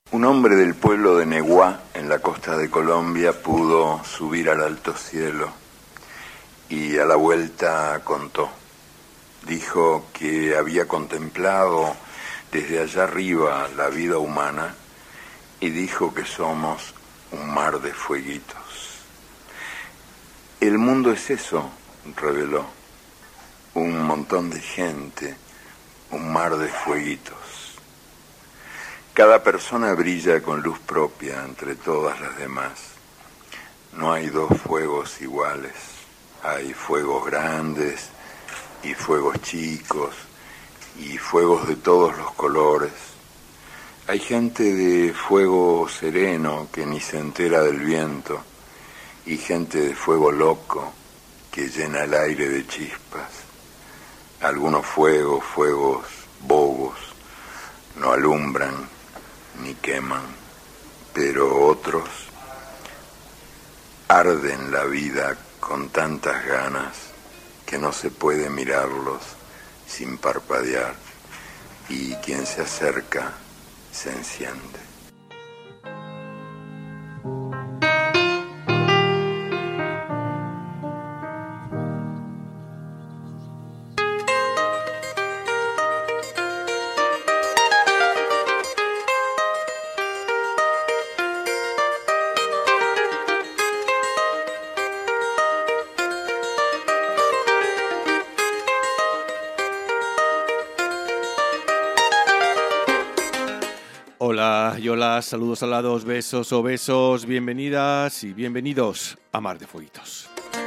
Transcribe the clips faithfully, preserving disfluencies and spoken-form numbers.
Un hombre del pueblo de Neguá, en la costa de Colombia, pudo subir al alto cielo y a la vuelta contó. Dijo que había contemplado desde allá arriba la vida humana y dijo que somos un mar de fueguitos. El mundo es eso, reveló, un montón de gente, un mar de fueguitos. Cada persona brilla con luz propia entre todas las demás. No hay dos fuegos iguales. Hay fuegos grandes y fuegos chicos y fuegos de todos los colores. Hay gente de fuego sereno que ni se entera del viento y gente de fuego loco que llena el aire de chispas. Algunos fuegos, fuegos bobos, no alumbran ni queman, pero otros arden la vida con tantas ganas que no se puede mirarlos sin parpadear, y quien se acerca se enciende. Hola y hola, saludos alados, besos o besos, bienvenidas y bienvenidos a Mar de Fueguitos.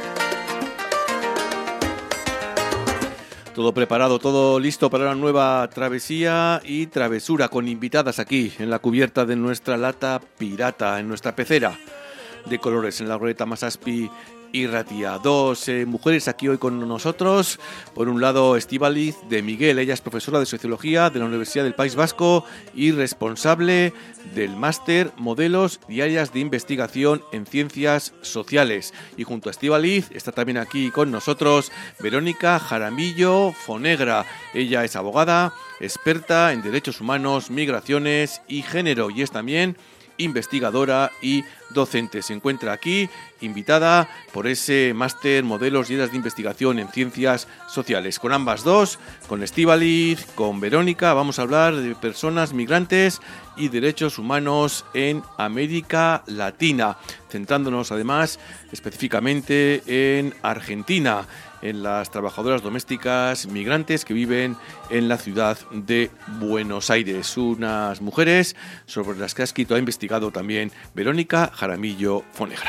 Todo preparado, todo listo para una nueva travesía y travesura con invitadas aquí en la cubierta de nuestra lata pirata, en nuestra pecera de colores en la Glorieta Masaspi y Ratia. Dos eh, mujeres aquí hoy con nosotros. Por un lado, Estíbaliz de Miguel. Ella es profesora de Sociología de la Universidad del País Vasco y responsable del máster Modelos y Áreas de Investigación en Ciencias Sociales. Y junto a Estíbaliz está también aquí con nosotros Verónica Jaramillo Fonegra. Ella es abogada, experta en derechos humanos, migraciones y género, y es también investigadora y docente. Se encuentra aquí invitada por ese máster Modelos y Áreas de Investigación en Ciencias Sociales. Con ambas dos, con Estíbaliz, con Verónica, vamos a hablar de personas migrantes y derechos humanos en América Latina, centrándonos además específicamente en Argentina, en las trabajadoras domésticas migrantes que viven en la ciudad de Buenos Aires. Unas mujeres sobre las que ha escrito, ha investigado también Verónica Jaramillo Fonegra.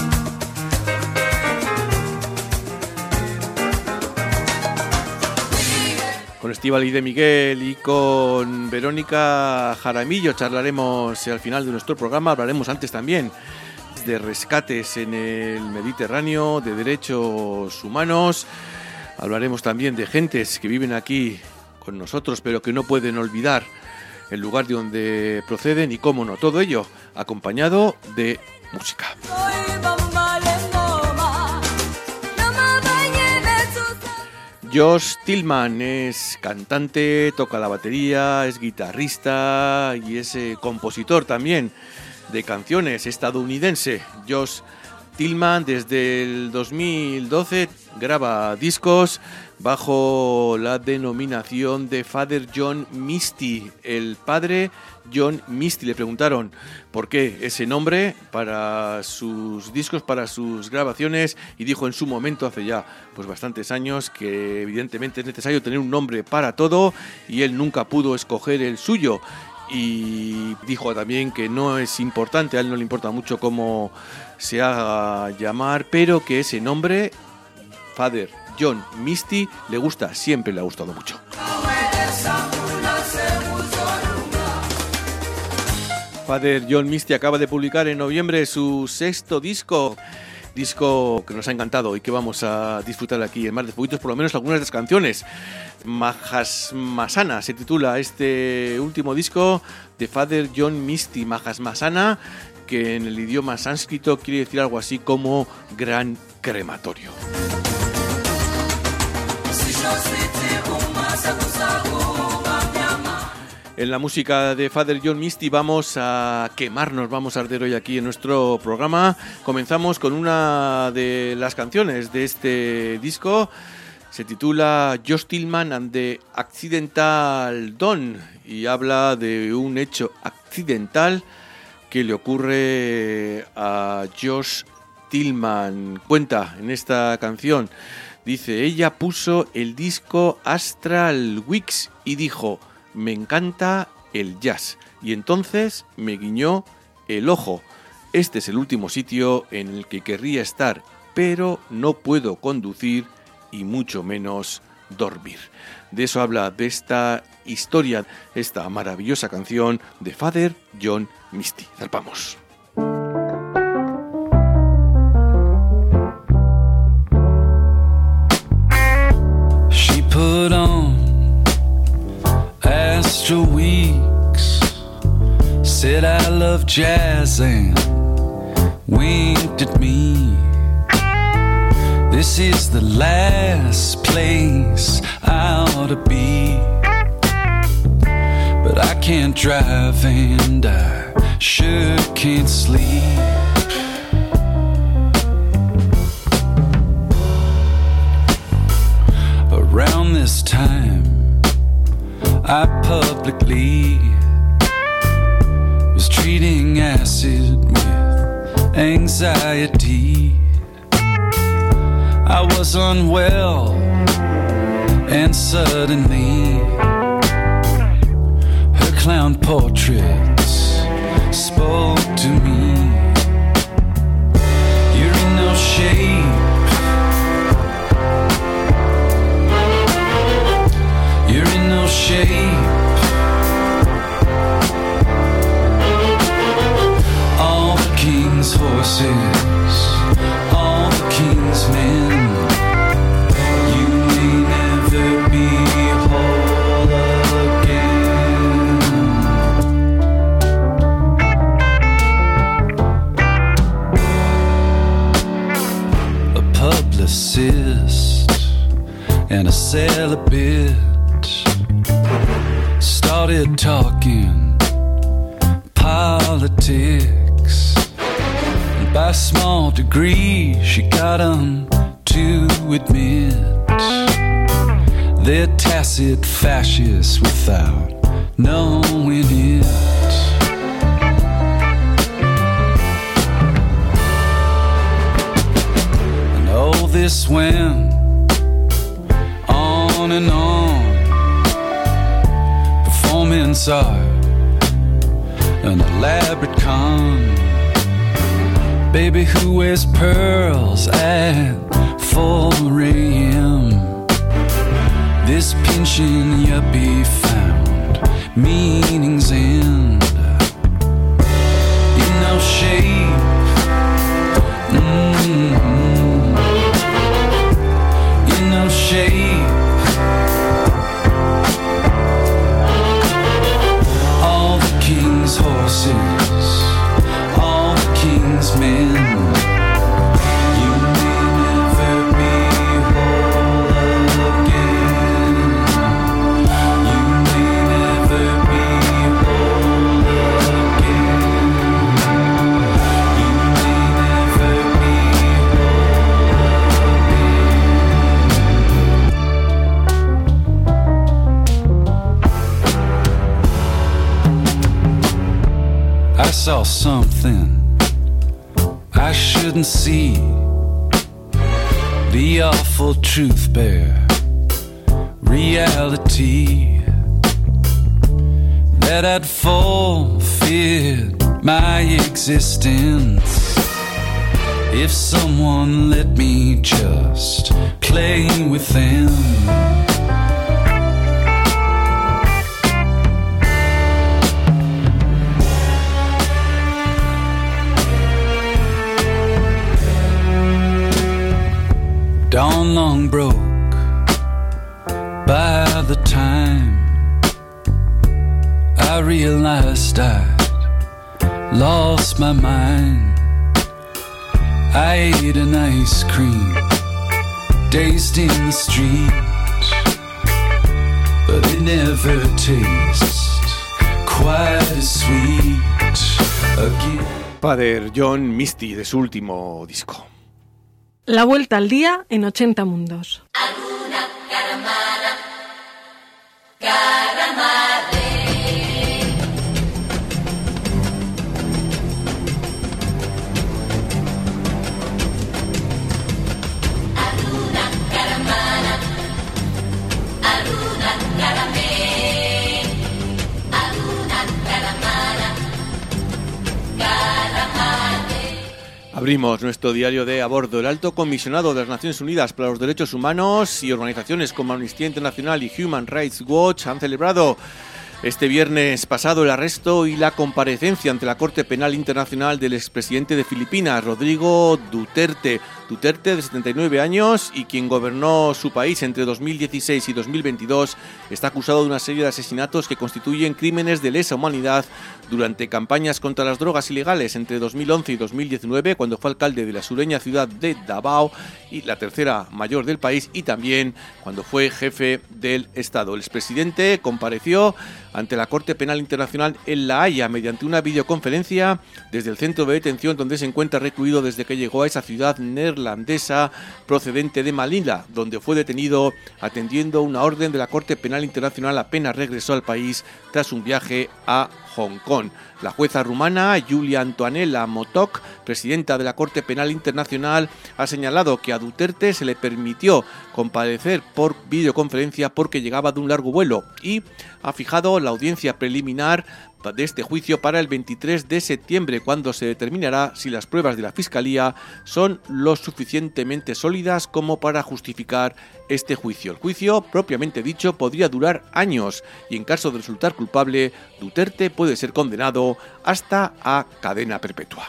Con Estíbaliz de Miguel y con Verónica Jaramillo charlaremos al final de nuestro programa. Hablaremos antes también de rescates en el Mediterráneo, de derechos humanos. Hablaremos también de gentes que viven aquí con nosotros pero que no pueden olvidar el lugar de donde proceden, y cómo no, todo ello acompañado de música. Josh Tillman es cantante, toca la batería, es guitarrista y es eh, compositor también de canciones, estadounidense. Josh Tillman desde el dos mil doce graba discos bajo la denominación de Father John Misty, el padre John Misty. Le preguntaron por qué ese nombre para sus discos, para sus grabaciones, y dijo en su momento, hace ya pues bastantes años, que evidentemente es necesario tener un nombre para todo y él nunca pudo escoger el suyo. Y dijo también que no es importante, a él no le importa mucho cómo se haga llamar, pero que ese nombre, Father John Misty, le gusta, siempre le ha gustado mucho. Father John Misty acaba de publicar en noviembre su sexto disco, disco que nos ha encantado y que vamos a disfrutar aquí en Mar de Fueguitos, por lo menos algunas de las canciones. Mahasmasana se titula este último disco de Father John Misty. Mahasmasana, que en el idioma sánscrito quiere decir algo así como gran crematorio. En la música de Father John Misty vamos a quemarnos, vamos a arder hoy aquí en nuestro programa. Comenzamos con una de las canciones de este disco. Se titula Josh Tillman and the Accidental Dawn y habla de un hecho accidental que le ocurre a Josh Tillman. Cuenta en esta canción, dice, ella puso el disco Astral Weeks y dijo, me encanta el jazz. Y entonces me guiñó el ojo. Este es el último sitio en el que querría estar, pero no puedo conducir y mucho menos dormir. De eso habla, de esta historia, esta maravillosa canción de Father John Misty. Zarpamos. She put on Astral Weeks, said I love jazz and winked at me. This is the last place I ought to be, but I can't drive and I sure can't sleep. Around this time I publicly was treating acid with anxiety. I was unwell and suddenly her clown portraits spoke to me. You're in no shape, you're in no shape. All the king's horses, all the king's men, you may never be whole again. A publicist and a celibate started talking politics. By a small degree, she got them to admit they're tacit fascists without knowing it. And all this went on and on. Performance art, an elaborate con. Baby who wears pearls at four a.m. This pinching yuppie found meaning's end. In no shape, mm-hmm. In no shape. All the king's horses, all the king's men, you may never be whole again. You may never be whole again. You may never be whole again. I saw something I shouldn't see, the awful truth bear reality, that I'd forfeit my existence if someone let me just play with them. Dawn long broke by the time I realized I'd lost my mind. I ate an ice cream, dazed in the street, but it never tastes quite as sweet again. Father John Misty, de su último disco. La vuelta al día en ochenta mundos. Alguna caramara, caramare. Alguna caramara, alguna caramé, alguna caramara, caramare. Abrimos nuestro diario de a bordo. El alto comisionado de las Naciones Unidas para los Derechos Humanos y organizaciones como Amnistía Internacional y Human Rights Watch han celebrado este viernes pasado el arresto y la comparecencia ante la Corte Penal Internacional del expresidente de Filipinas, Rodrigo Duterte. Duterte, de setenta y nueve años y quien gobernó su país entre dos mil dieciséis y dos mil veintidós, está acusado de una serie de asesinatos que constituyen crímenes de lesa humanidad durante campañas contra las drogas ilegales entre dos mil once y dos mil diecinueve, cuando fue alcalde de la sureña ciudad de Davao, y la tercera mayor del país, y también cuando fue jefe del Estado. El expresidente compareció ante la Corte Penal Internacional en La Haya mediante una videoconferencia desde el centro de detención donde se encuentra recluido desde que llegó a esa ciudad neerlandesa procedente de Manila, donde fue detenido atendiendo una orden de la Corte Penal Internacional apenas regresó al país tras un viaje a Hong Kong. La jueza rumana Julia Antonella Motok, presidenta de la Corte Penal Internacional, ha señalado que a Duterte se le permitió comparecer por videoconferencia porque llegaba de un largo vuelo y ha fijado la audiencia preliminar de este juicio para el veintitrés de septiembre, cuando se determinará si las pruebas de la Fiscalía son lo suficientemente sólidas como para justificar este juicio. El juicio, propiamente dicho, podría durar años y en caso de resultar culpable, Duterte puede ser condenado hasta a cadena perpetua.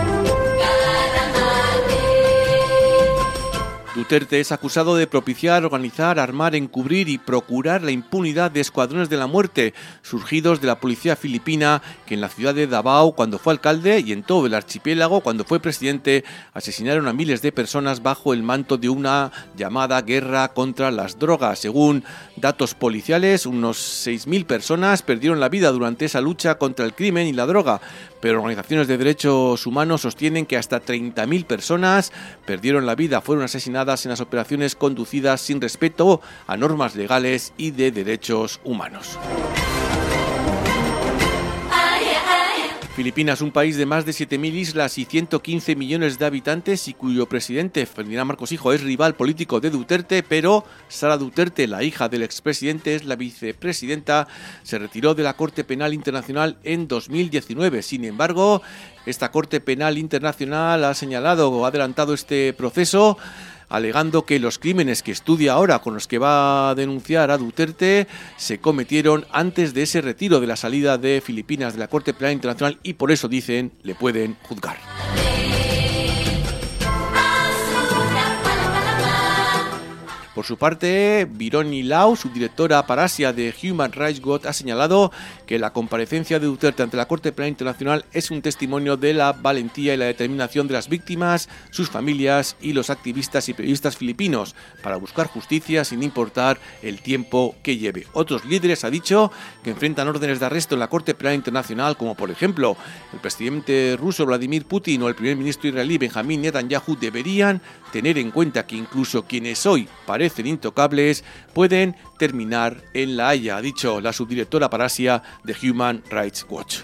Duterte es acusado de propiciar, organizar, armar, encubrir y procurar la impunidad de escuadrones de la muerte surgidos de la policía filipina que en la ciudad de Davao, cuando fue alcalde, y en todo el archipiélago, cuando fue presidente, asesinaron a miles de personas bajo el manto de una llamada guerra contra las drogas. Según datos policiales, unos seis mil personas perdieron la vida durante esa lucha contra el crimen y la droga, pero organizaciones de derechos humanos sostienen que hasta treinta mil personas perdieron la vida, fueron asesinadas en las operaciones conducidas sin respeto a normas legales y de derechos humanos. Filipinas, un país de más de siete mil islas y ciento quince millones de habitantes y cuyo presidente, Ferdinand Marcos Hijo, es rival político de Duterte, pero Sara Duterte, la hija del expresidente, es la vicepresidenta, se retiró de la Corte Penal Internacional en dos mil diecinueve. Sin embargo, esta Corte Penal Internacional ha señalado o ha adelantado este proceso, alegando que los crímenes que estudia ahora, con los que va a denunciar a Duterte, se cometieron antes de ese retiro de la salida de Filipinas de la Corte Penal Internacional y por eso, dicen, le pueden juzgar. Por su parte, Vironi Lau, subdirectora para Asia de Human Rights Watch, ha señalado que la comparecencia de Duterte ante la Corte Penal Internacional es un testimonio de la valentía y la determinación de las víctimas, sus familias y los activistas y periodistas filipinos para buscar justicia sin importar el tiempo que lleve. Otros líderes, ha dicho, que enfrentan órdenes de arresto en la Corte Penal Internacional, como por ejemplo el presidente ruso Vladimir Putin o el primer ministro israelí Benjamín Netanyahu, deberían tener en cuenta que incluso quienes hoy parecen intocables pueden terminar en La Haya, ha dicho la subdirectora para Asia de Human Rights Watch.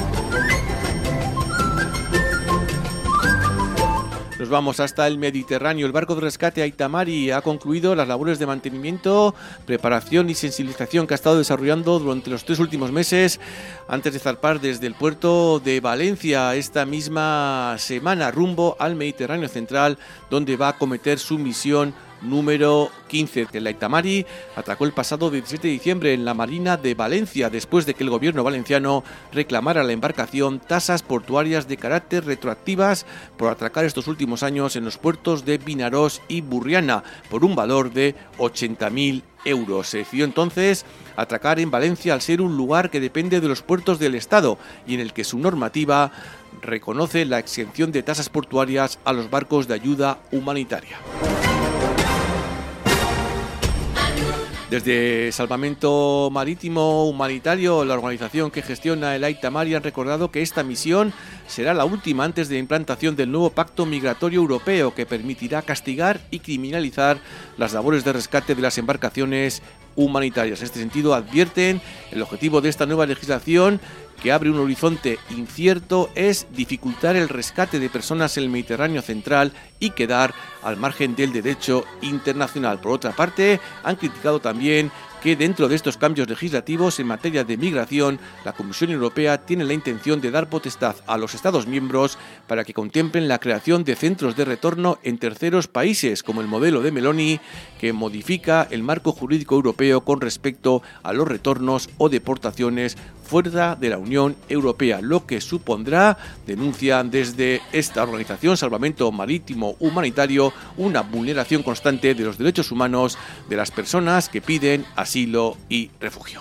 Nos vamos hasta el Mediterráneo. El barco de rescate Aitamari ha concluido las labores de mantenimiento, preparación y sensibilización que ha estado desarrollando durante los tres últimos meses antes de zarpar desde el puerto de Valencia esta misma semana rumbo al Mediterráneo central, donde va a acometer su misión número quince. El Aitamari atracó el pasado diecisiete de diciembre en la Marina de Valencia después de que el gobierno valenciano reclamara a la embarcación tasas portuarias de carácter retroactivas por atracar estos últimos años en los puertos de Vinaròs y Burriana por un valor de ochenta mil euros. Se decidió entonces atracar en Valencia al ser un lugar que depende de los puertos del Estado y en el que su normativa reconoce la exención de tasas portuarias a los barcos de ayuda humanitaria. Desde Salvamento Marítimo Humanitario, la organización que gestiona el Aita Mari, han recordado que esta misión será la última antes de la implantación del nuevo Pacto Migratorio Europeo, que permitirá castigar y criminalizar las labores de rescate de las embarcaciones humanitarias. En este sentido, advierten el objetivo de esta nueva legislación, que abre un horizonte incierto, es dificultar el rescate de personas en el Mediterráneo central y quedar al margen del derecho internacional. Por otra parte, han criticado también que dentro de estos cambios legislativos en materia de migración, la Comisión Europea tiene la intención de dar potestad a los Estados miembros para que contemplen la creación de centros de retorno en terceros países, como el modelo de Meloni, que modifica el marco jurídico europeo con respecto a los retornos o deportaciones fuera de la Unión Europea, lo que supondrá, denuncian desde esta organización Salvamento Marítimo Humanitario, una vulneración constante de los derechos humanos de las personas que piden asilo y refugio.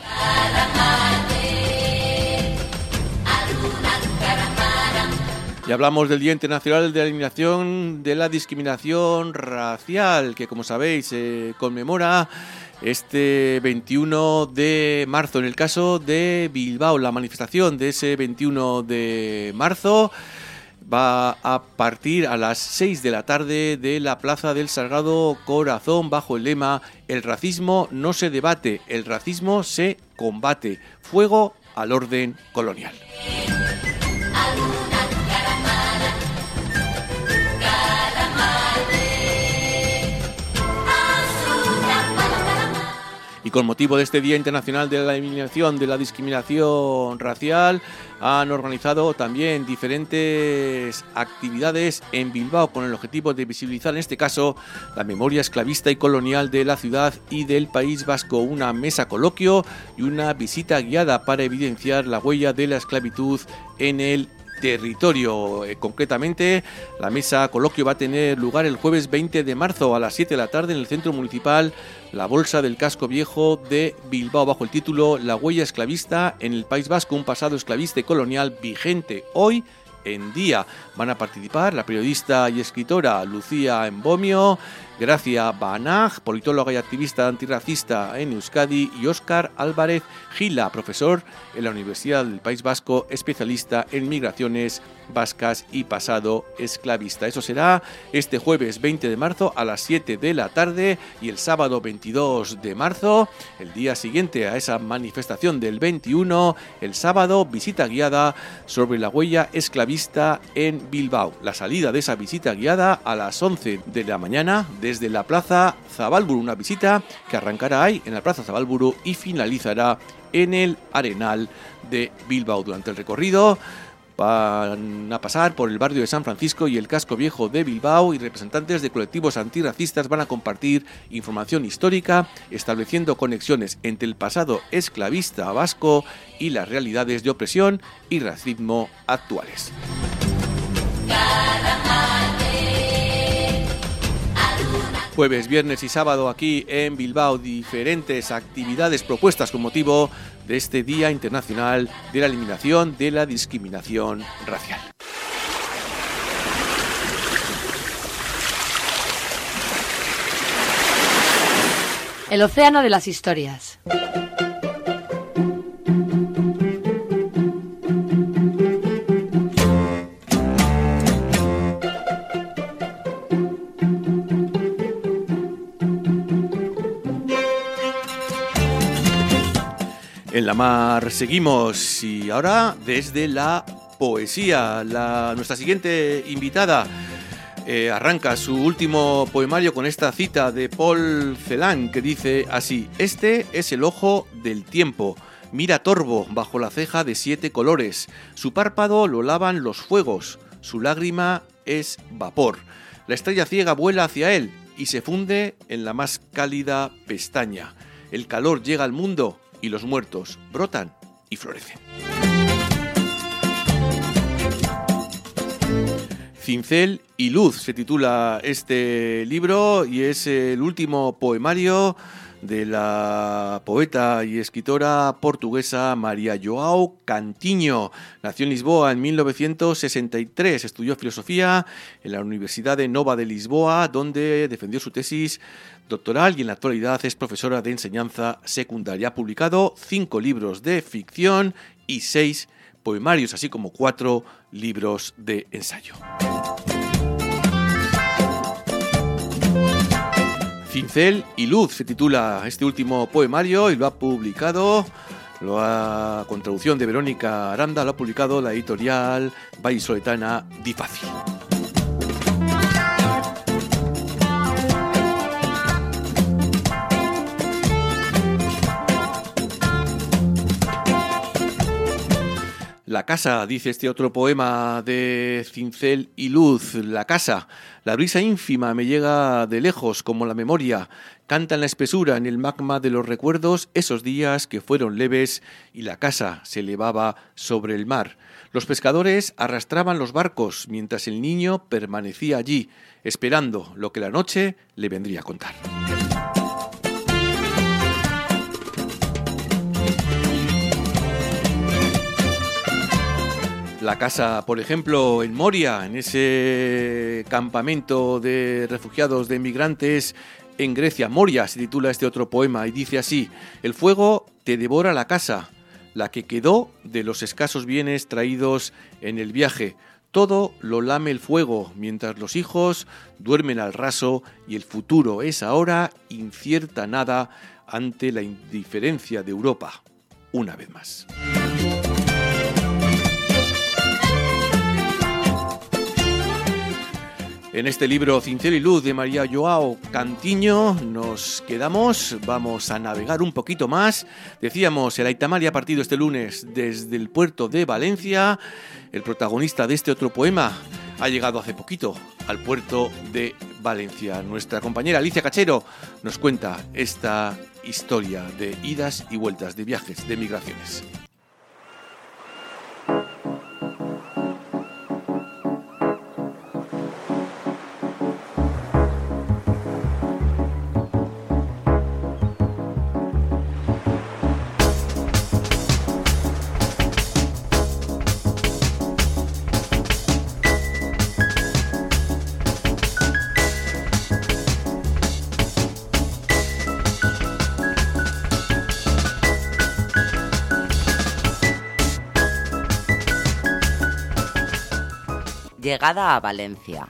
Y hablamos del Día Internacional de la Eliminación de la Discriminación Racial, que, como sabéis, se conmemora este veintiuno de marzo. En el caso de Bilbao, la manifestación de ese veintiuno de marzo va a partir a las seis de la tarde de la Plaza del Sagrado Corazón, bajo el lema "El racismo no se debate, el racismo se combate. Fuego al orden colonial". Y con motivo de este Día Internacional de la Eliminación de la Discriminación Racial, han organizado también diferentes actividades en Bilbao con el objetivo de visibilizar, en este caso, la memoria esclavista y colonial de la ciudad y del País Vasco. Una mesa coloquio y una visita guiada para evidenciar la huella de la esclavitud en el territorio. Eh, concretamente, la mesa coloquio va a tener lugar el jueves veinte de marzo a las siete de la tarde en el Centro Municipal La Bolsa del Casco Viejo de Bilbao, bajo el título "La huella esclavista en el País Vasco, un pasado esclavista y colonial vigente hoy en día". Van a participar la periodista y escritora Lucía Embomio, Gracia Banach, politóloga y activista antirracista en Euskadi, y Óscar Álvarez Gila, profesor en la Universidad del País Vasco, especialista en migraciones vascas y pasado esclavista. Eso será este jueves veinte de marzo a las siete de la tarde, y el sábado veintidós de marzo, el día siguiente a esa manifestación del veintiuno, el sábado, visita guiada sobre la huella esclavista en Bilbao. La salida de esa visita guiada a las once de la mañana desde la Plaza Zabalburu, una visita que arrancará ahí en la Plaza Zabalburu y finalizará en el Arenal de Bilbao. Durante el recorrido van a pasar por el barrio de San Francisco y el casco viejo de Bilbao, y representantes de colectivos antirracistas van a compartir información histórica, estableciendo conexiones entre el pasado esclavista vasco y las realidades de opresión y racismo actuales. Jueves, viernes y sábado aquí en Bilbao, diferentes actividades propuestas con motivo de este Día Internacional de la Eliminación de la Discriminación Racial. El océano de las historias. En la mar seguimos, y ahora desde la poesía. La, nuestra siguiente invitada eh, arranca su último poemario con esta cita de Paul Celan, que dice así: "Este es el ojo del tiempo. Mira torvo bajo la ceja de siete colores. Su párpado lo lavan los fuegos. Su lágrima es vapor. La estrella ciega vuela hacia él y se funde en la más cálida pestaña. El calor llega al mundo y los muertos brotan y florecen". Cincel y luz se titula este libro, y es el último poemario de la poeta y escritora portuguesa María João Cantinho. Nació en Lisboa en mil novecientos sesenta y tres, estudió filosofía en la Universidad de Nova de Lisboa, donde defendió su tesis doctoral y en la actualidad es profesora de enseñanza secundaria. Ha publicado cinco libros de ficción y seis poemarios, así como cuatro libros de ensayo. Cincel y Luz se titula este último poemario y lo ha publicado, lo ha, con traducción de Verónica Aranda, lo ha publicado la editorial vallisoletana Difácil. La casa, dice este otro poema de Cincel y Luz. La casa, la brisa ínfima me llega de lejos como la memoria. Canta en la espesura, en el magma de los recuerdos, esos días que fueron leves y la casa se elevaba sobre el mar. Los pescadores arrastraban los barcos mientras el niño permanecía allí, esperando lo que la noche le vendría a contar. La casa, por ejemplo, en Moria, en ese campamento de refugiados, de inmigrantes en Grecia. Moria se titula este otro poema y dice así: el fuego te devora la casa, la que quedó de los escasos bienes traídos en el viaje. Todo lo lame el fuego, mientras los hijos duermen al raso y el futuro es ahora incierta nada ante la indiferencia de Europa. Una vez más. En este libro Cincel y Luz de María João Cantinho nos quedamos, vamos a navegar un poquito más. Decíamos, el Aita Mari ha partido este lunes desde el puerto de Valencia. El protagonista de este otro poema ha llegado hace poquito al puerto de Valencia. Nuestra compañera Alicia Cachero nos cuenta esta historia de idas y vueltas, de viajes, de migraciones. Llegada a Valencia.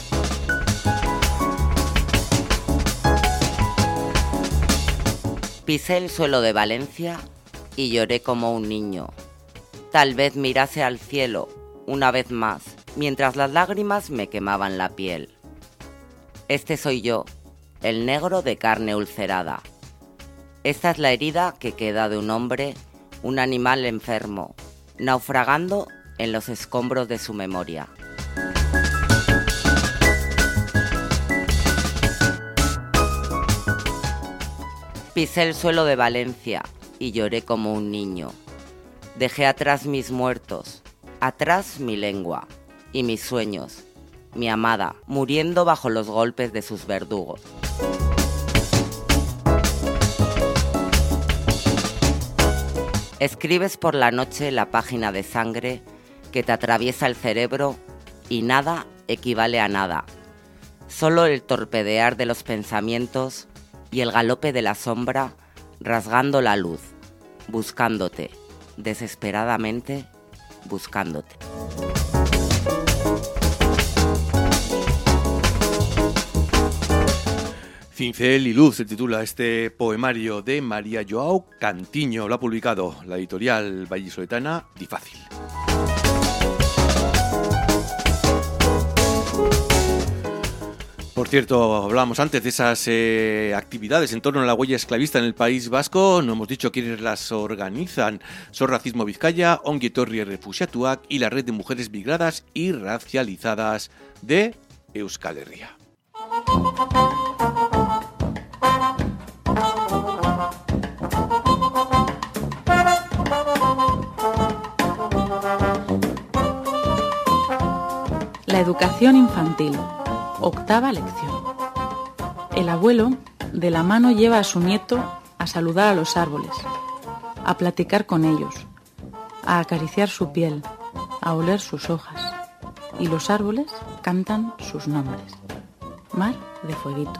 Pisé el suelo de Valencia y lloré como un niño. Tal vez mirase al cielo una vez más, mientras las lágrimas me quemaban la piel. Este soy yo, el negro de carne ulcerada. Esta es la herida que queda de un hombre, un animal enfermo, naufragando en los escombros de su memoria. Pisé el suelo de Valencia y lloré como un niño. Dejé atrás mis muertos, atrás mi lengua y mis sueños, mi amada, muriendo bajo los golpes de sus verdugos. Escribes por la noche la página de sangre que te atraviesa el cerebro y nada equivale a nada. Solo el torpedear de los pensamientos y el galope de la sombra rasgando la luz, buscándote, desesperadamente buscándote. Cincel y Luz se titula este poemario de María João Cantinho. Lo ha publicado la editorial vallisoletana Difácil. Por cierto, hablábamos antes de esas eh, actividades en torno a la huella esclavista en el País Vasco. No hemos dicho quiénes las organizan. Son Racismo Vizcaya, Ongi Etorri Errefuxiatuak y la Red de Mujeres Migradas y Racializadas de Euskal Herria. La educación infantil. Octava lección. El abuelo de la mano lleva a su nieto a saludar a los árboles, a platicar con ellos, a acariciar su piel, a oler sus hojas. Y los árboles cantan sus nombres. Mar de Fueguitos.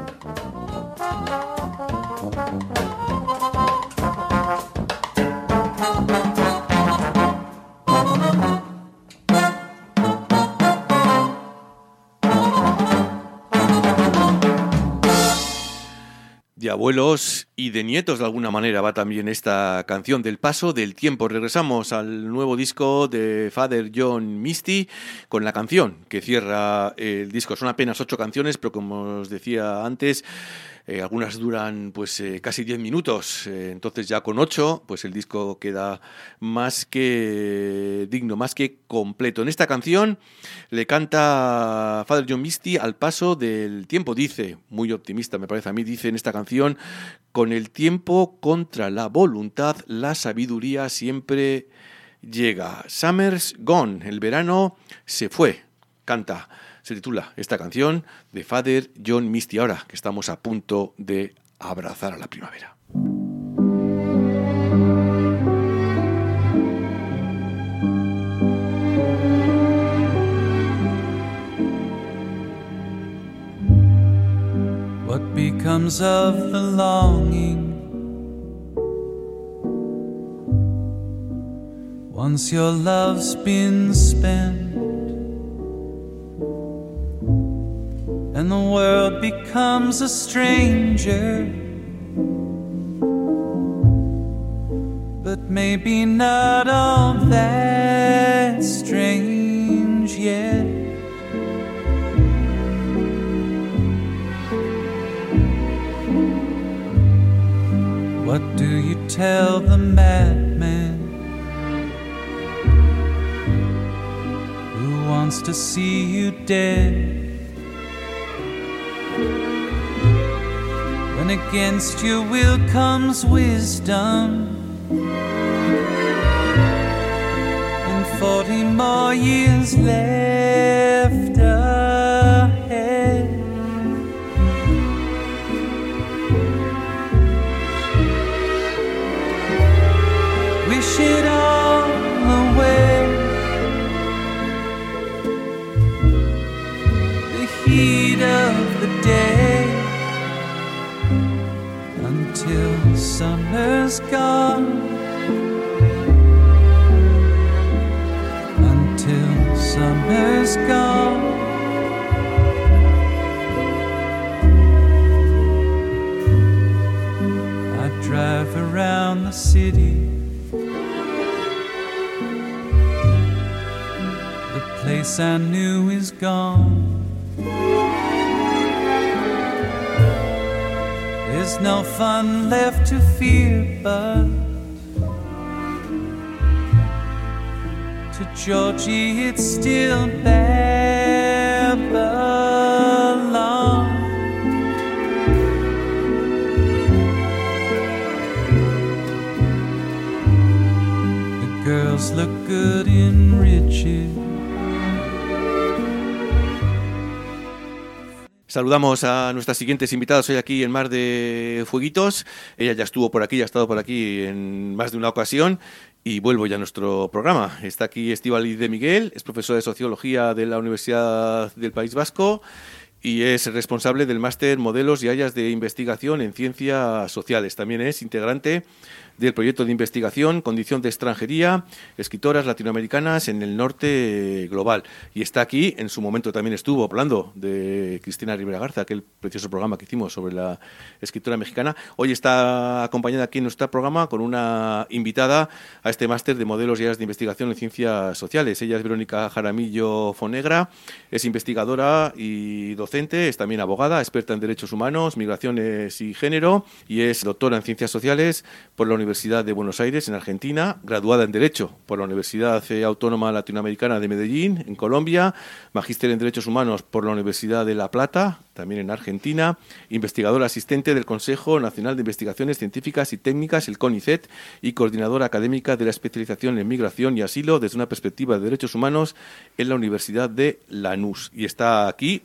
De abuelos y de nietos, de alguna manera, va también esta canción del paso del tiempo. Regresamos al nuevo disco de Father John Misty con la canción que cierra el disco. Son apenas ocho canciones, pero como os decía antes, eh, algunas duran pues eh, casi diez minutos. Eh, entonces ya con ocho, pues el disco queda más que digno, más que completo. En esta canción le canta Father John Misty al paso del tiempo. Dice, muy optimista me parece a mí, dice en esta canción: con el tiempo contra la voluntad, la sabiduría siempre llega. Summer's gone, el verano se fue. Canta, se titula esta canción de Father John Misty, ahora que estamos a punto de abrazar a la primavera. What becomes of the longing once your love's been spent and the world becomes a stranger, but maybe not all that strange yet. What do you tell the madman who wants to see you dead, when against your will comes wisdom and forty more years left ahead? Wish it all away, the heat of the day, until summer's gone, until summer's gone. I drive around the city, the place I knew is gone. There's no fun left to fear, but to Georgie it's still Babylon. The girls look good in riches. Saludamos a nuestras siguientes invitadas hoy aquí en Mar de Fueguitos. Ella ya estuvo por aquí, ya ha estado por aquí en más de una ocasión y vuelvo ya a nuestro programa. Está aquí Estíbaliz de Miguel, es profesora de Sociología de la Universidad del País Vasco y es responsable del máster Modelos y Áreas de Investigación en Ciencias Sociales. También es integrante del proyecto de investigación Condición de Extranjería, escritoras latinoamericanas en el norte global. Y está aquí, en su momento también estuvo hablando de Cristina Rivera Garza, aquel precioso programa que hicimos sobre la escritora mexicana. Hoy está acompañada aquí en nuestro programa con una invitada a este máster de Modelos y Áreas de Investigación en Ciencias Sociales. Ella es Verónica Jaramillo Fonegra, es investigadora y docente, es también abogada, experta en Derechos Humanos, Migraciones y Género, y es doctora en Ciencias Sociales por la Universidad de Buenos Aires, en Argentina, graduada en Derecho por la Universidad Autónoma Latinoamericana de Medellín, en Colombia, magíster en Derechos Humanos por la Universidad de La Plata, también en Argentina, investigadora asistente del Consejo Nacional de Investigaciones Científicas y Técnicas, el CONICET, y coordinadora académica de la especialización en Migración y Asilo desde una perspectiva de Derechos Humanos en la Universidad de Lanús. Y está aquí, bueno,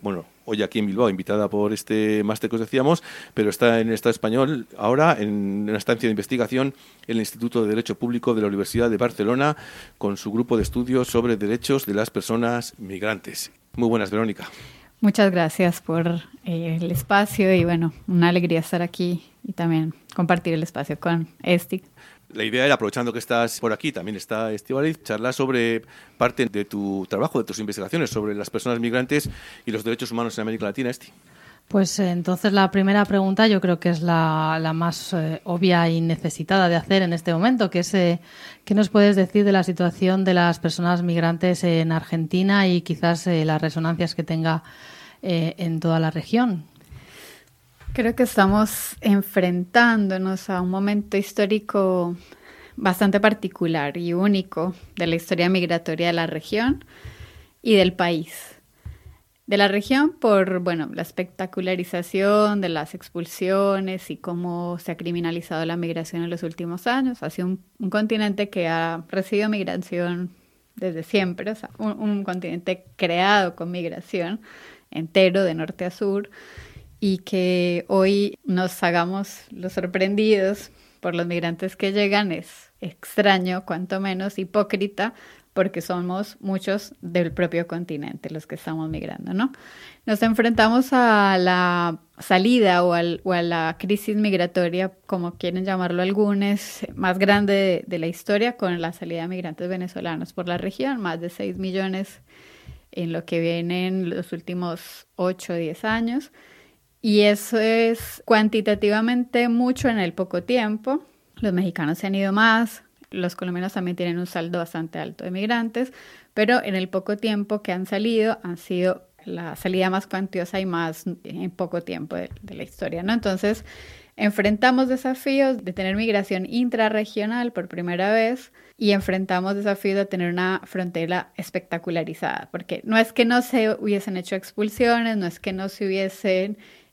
hoy aquí en Bilbao, invitada por este máster que os decíamos, pero está en el Estado español ahora en una estancia de investigación en el Instituto de Derecho Público de la Universidad de Barcelona con su grupo de estudios sobre derechos de las personas migrantes. Muy buenas, Verónica. Muchas gracias por eh, el espacio y bueno, una alegría estar aquí y también compartir el espacio con Esti. La idea era, aprovechando que estás por aquí, también está Estíbaliz, charlar sobre parte de tu trabajo, de tus investigaciones sobre las personas migrantes y los derechos humanos en América Latina, Esti. Pues eh, entonces la primera pregunta yo creo que es la, la más eh, obvia y necesitada de hacer en este momento, que es eh, ¿qué nos puedes decir de la situación de las personas migrantes en Argentina y quizás eh, las resonancias que tenga eh, en toda la región? Creo que estamos enfrentándonos a un momento histórico bastante particular y único de la historia migratoria de la región y del país. De la región por, bueno, la espectacularización de las expulsiones y cómo se ha criminalizado la migración en los últimos años. Ha sido un, un continente que ha recibido migración desde siempre, o sea, un, un continente creado con migración entero de norte a sur, y que hoy nos hagamos los sorprendidos por los migrantes que llegan es extraño, cuanto menos hipócrita, porque somos muchos del propio continente los que estamos migrando, ¿no? Nos enfrentamos a la salida o, al, o a la crisis migratoria, como quieren llamarlo algunos, más grande de, de la historia, con la salida de migrantes venezolanos por la región, más de seis millones en lo que vienen los últimos ocho o diez años. Y eso es cuantitativamente mucho en el poco tiempo. Los mexicanos se han ido más, los colombianos también tienen un saldo bastante alto de migrantes, pero en el poco tiempo que han salido, han sido la salida más cuantiosa y más en poco tiempo de, de la historia, ¿no? Entonces, enfrentamos desafíos de tener migración intrarregional por primera vez y enfrentamos desafíos de tener una frontera espectacularizada, porque no es que no se hubiesen hecho expulsiones, no es que no se hubiesen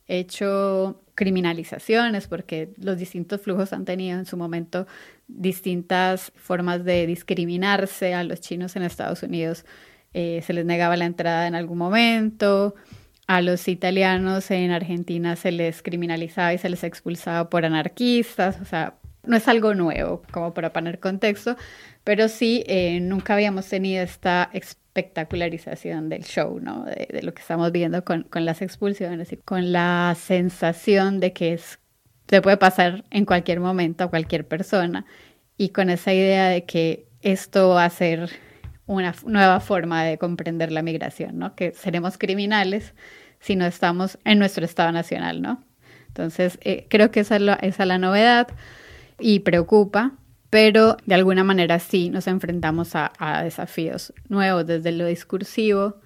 hecho criminalizaciones, porque los distintos flujos han tenido en su momento distintas formas de discriminarse. A los chinos en Estados Unidos eh, se les negaba la entrada en algún momento, a los italianos en Argentina se les criminalizaba y se les expulsaba por anarquistas. O sea, no es algo nuevo, como para poner contexto, pero sí eh, nunca habíamos tenido esta espectacularización del show, ¿no? De, de lo que estamos viendo con, con las expulsiones y con la sensación de que es, se puede pasar en cualquier momento a cualquier persona, y con esa idea de que esto va a ser una nueva forma de comprender la migración, ¿no? Que seremos criminales si no estamos en nuestro Estado nacional, ¿no? Entonces, eh, creo que esa es, la, esa es la novedad y preocupa, pero de alguna manera sí nos enfrentamos a, a desafíos nuevos desde lo discursivo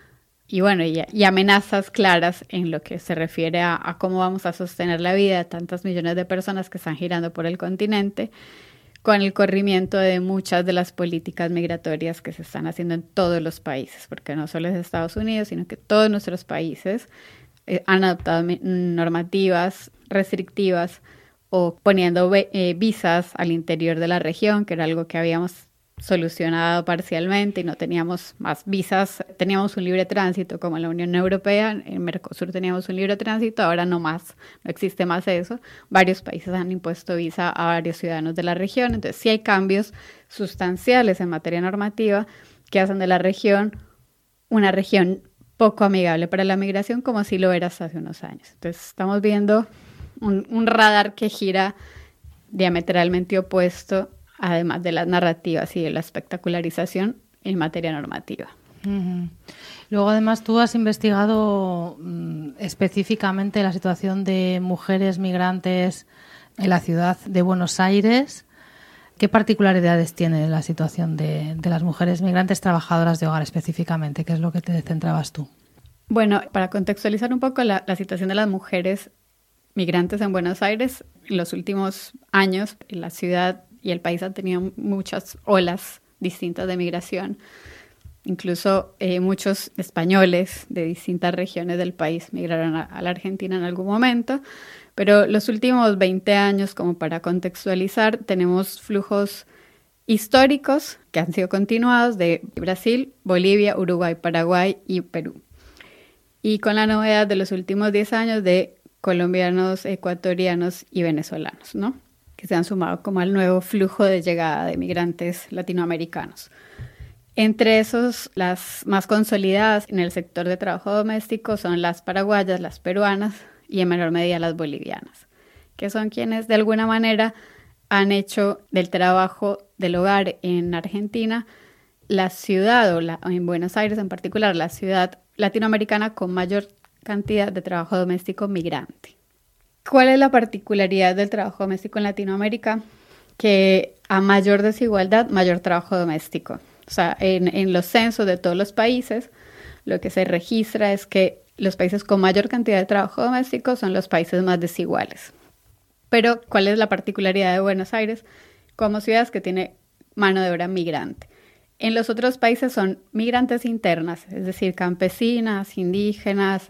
y bueno, y, y amenazas claras en lo que se refiere a, a cómo vamos a sostener la vida de tantos millones de personas que están girando por el continente, con el corrimiento de muchas de las políticas migratorias que se están haciendo en todos los países, porque no solo es Estados Unidos, sino que todos nuestros países eh, han adoptado normativas restrictivas o poniendo eh, visas al interior de la región, que era algo que habíamos solucionado parcialmente y no teníamos más visas. Teníamos un libre tránsito como en la Unión Europea, en Mercosur teníamos un libre tránsito, ahora no más, no existe más eso. Varios países han impuesto visa a varios ciudadanos de la región, entonces sí hay cambios sustanciales en materia normativa que hacen de la región una región poco amigable para la migración, como si lo era hasta hace unos años. Entonces estamos viendo un, un radar que gira diametralmente opuesto, además de las narrativas y de la espectacularización en materia normativa. Uh-huh. Luego, además, tú has investigado um, específicamente la situación de mujeres migrantes en la ciudad de Buenos Aires. ¿Qué particularidades tiene la situación de, de las mujeres migrantes trabajadoras de hogar específicamente? ¿Qué es lo que te centrabas tú? Bueno, para contextualizar un poco la, la situación de las mujeres migrantes en Buenos Aires, en los últimos años la ciudad y el país han tenido muchas olas distintas de migración. Incluso eh, muchos españoles de distintas regiones del país migraron a, a la Argentina en algún momento, pero los últimos veinte años, como para contextualizar, tenemos flujos históricos que han sido continuados de Brasil, Bolivia, Uruguay, Paraguay y Perú. y con la novedad de los últimos diez años de colombianos, ecuatorianos y venezolanos, ¿no? Que se han sumado como al nuevo flujo de llegada de migrantes latinoamericanos. Entre esos, las más consolidadas en el sector de trabajo doméstico son las paraguayas, las peruanas y en menor medida las bolivianas, que son quienes de alguna manera han hecho del trabajo del hogar en Argentina la ciudad, o la, en Buenos Aires en particular, la ciudad latinoamericana con mayor cantidad de trabajo doméstico migrante. ¿Cuál es la particularidad del trabajo doméstico en Latinoamérica? Que a mayor desigualdad, mayor trabajo doméstico. O sea, en, en los censos de todos los países, lo que se registra es que los países con mayor cantidad de trabajo doméstico son los países más desiguales. Pero, ¿cuál es la particularidad de Buenos Aires? Como ciudad que tiene mano de obra migrante. En los otros países son migrantes internas, es decir, campesinas, indígenas,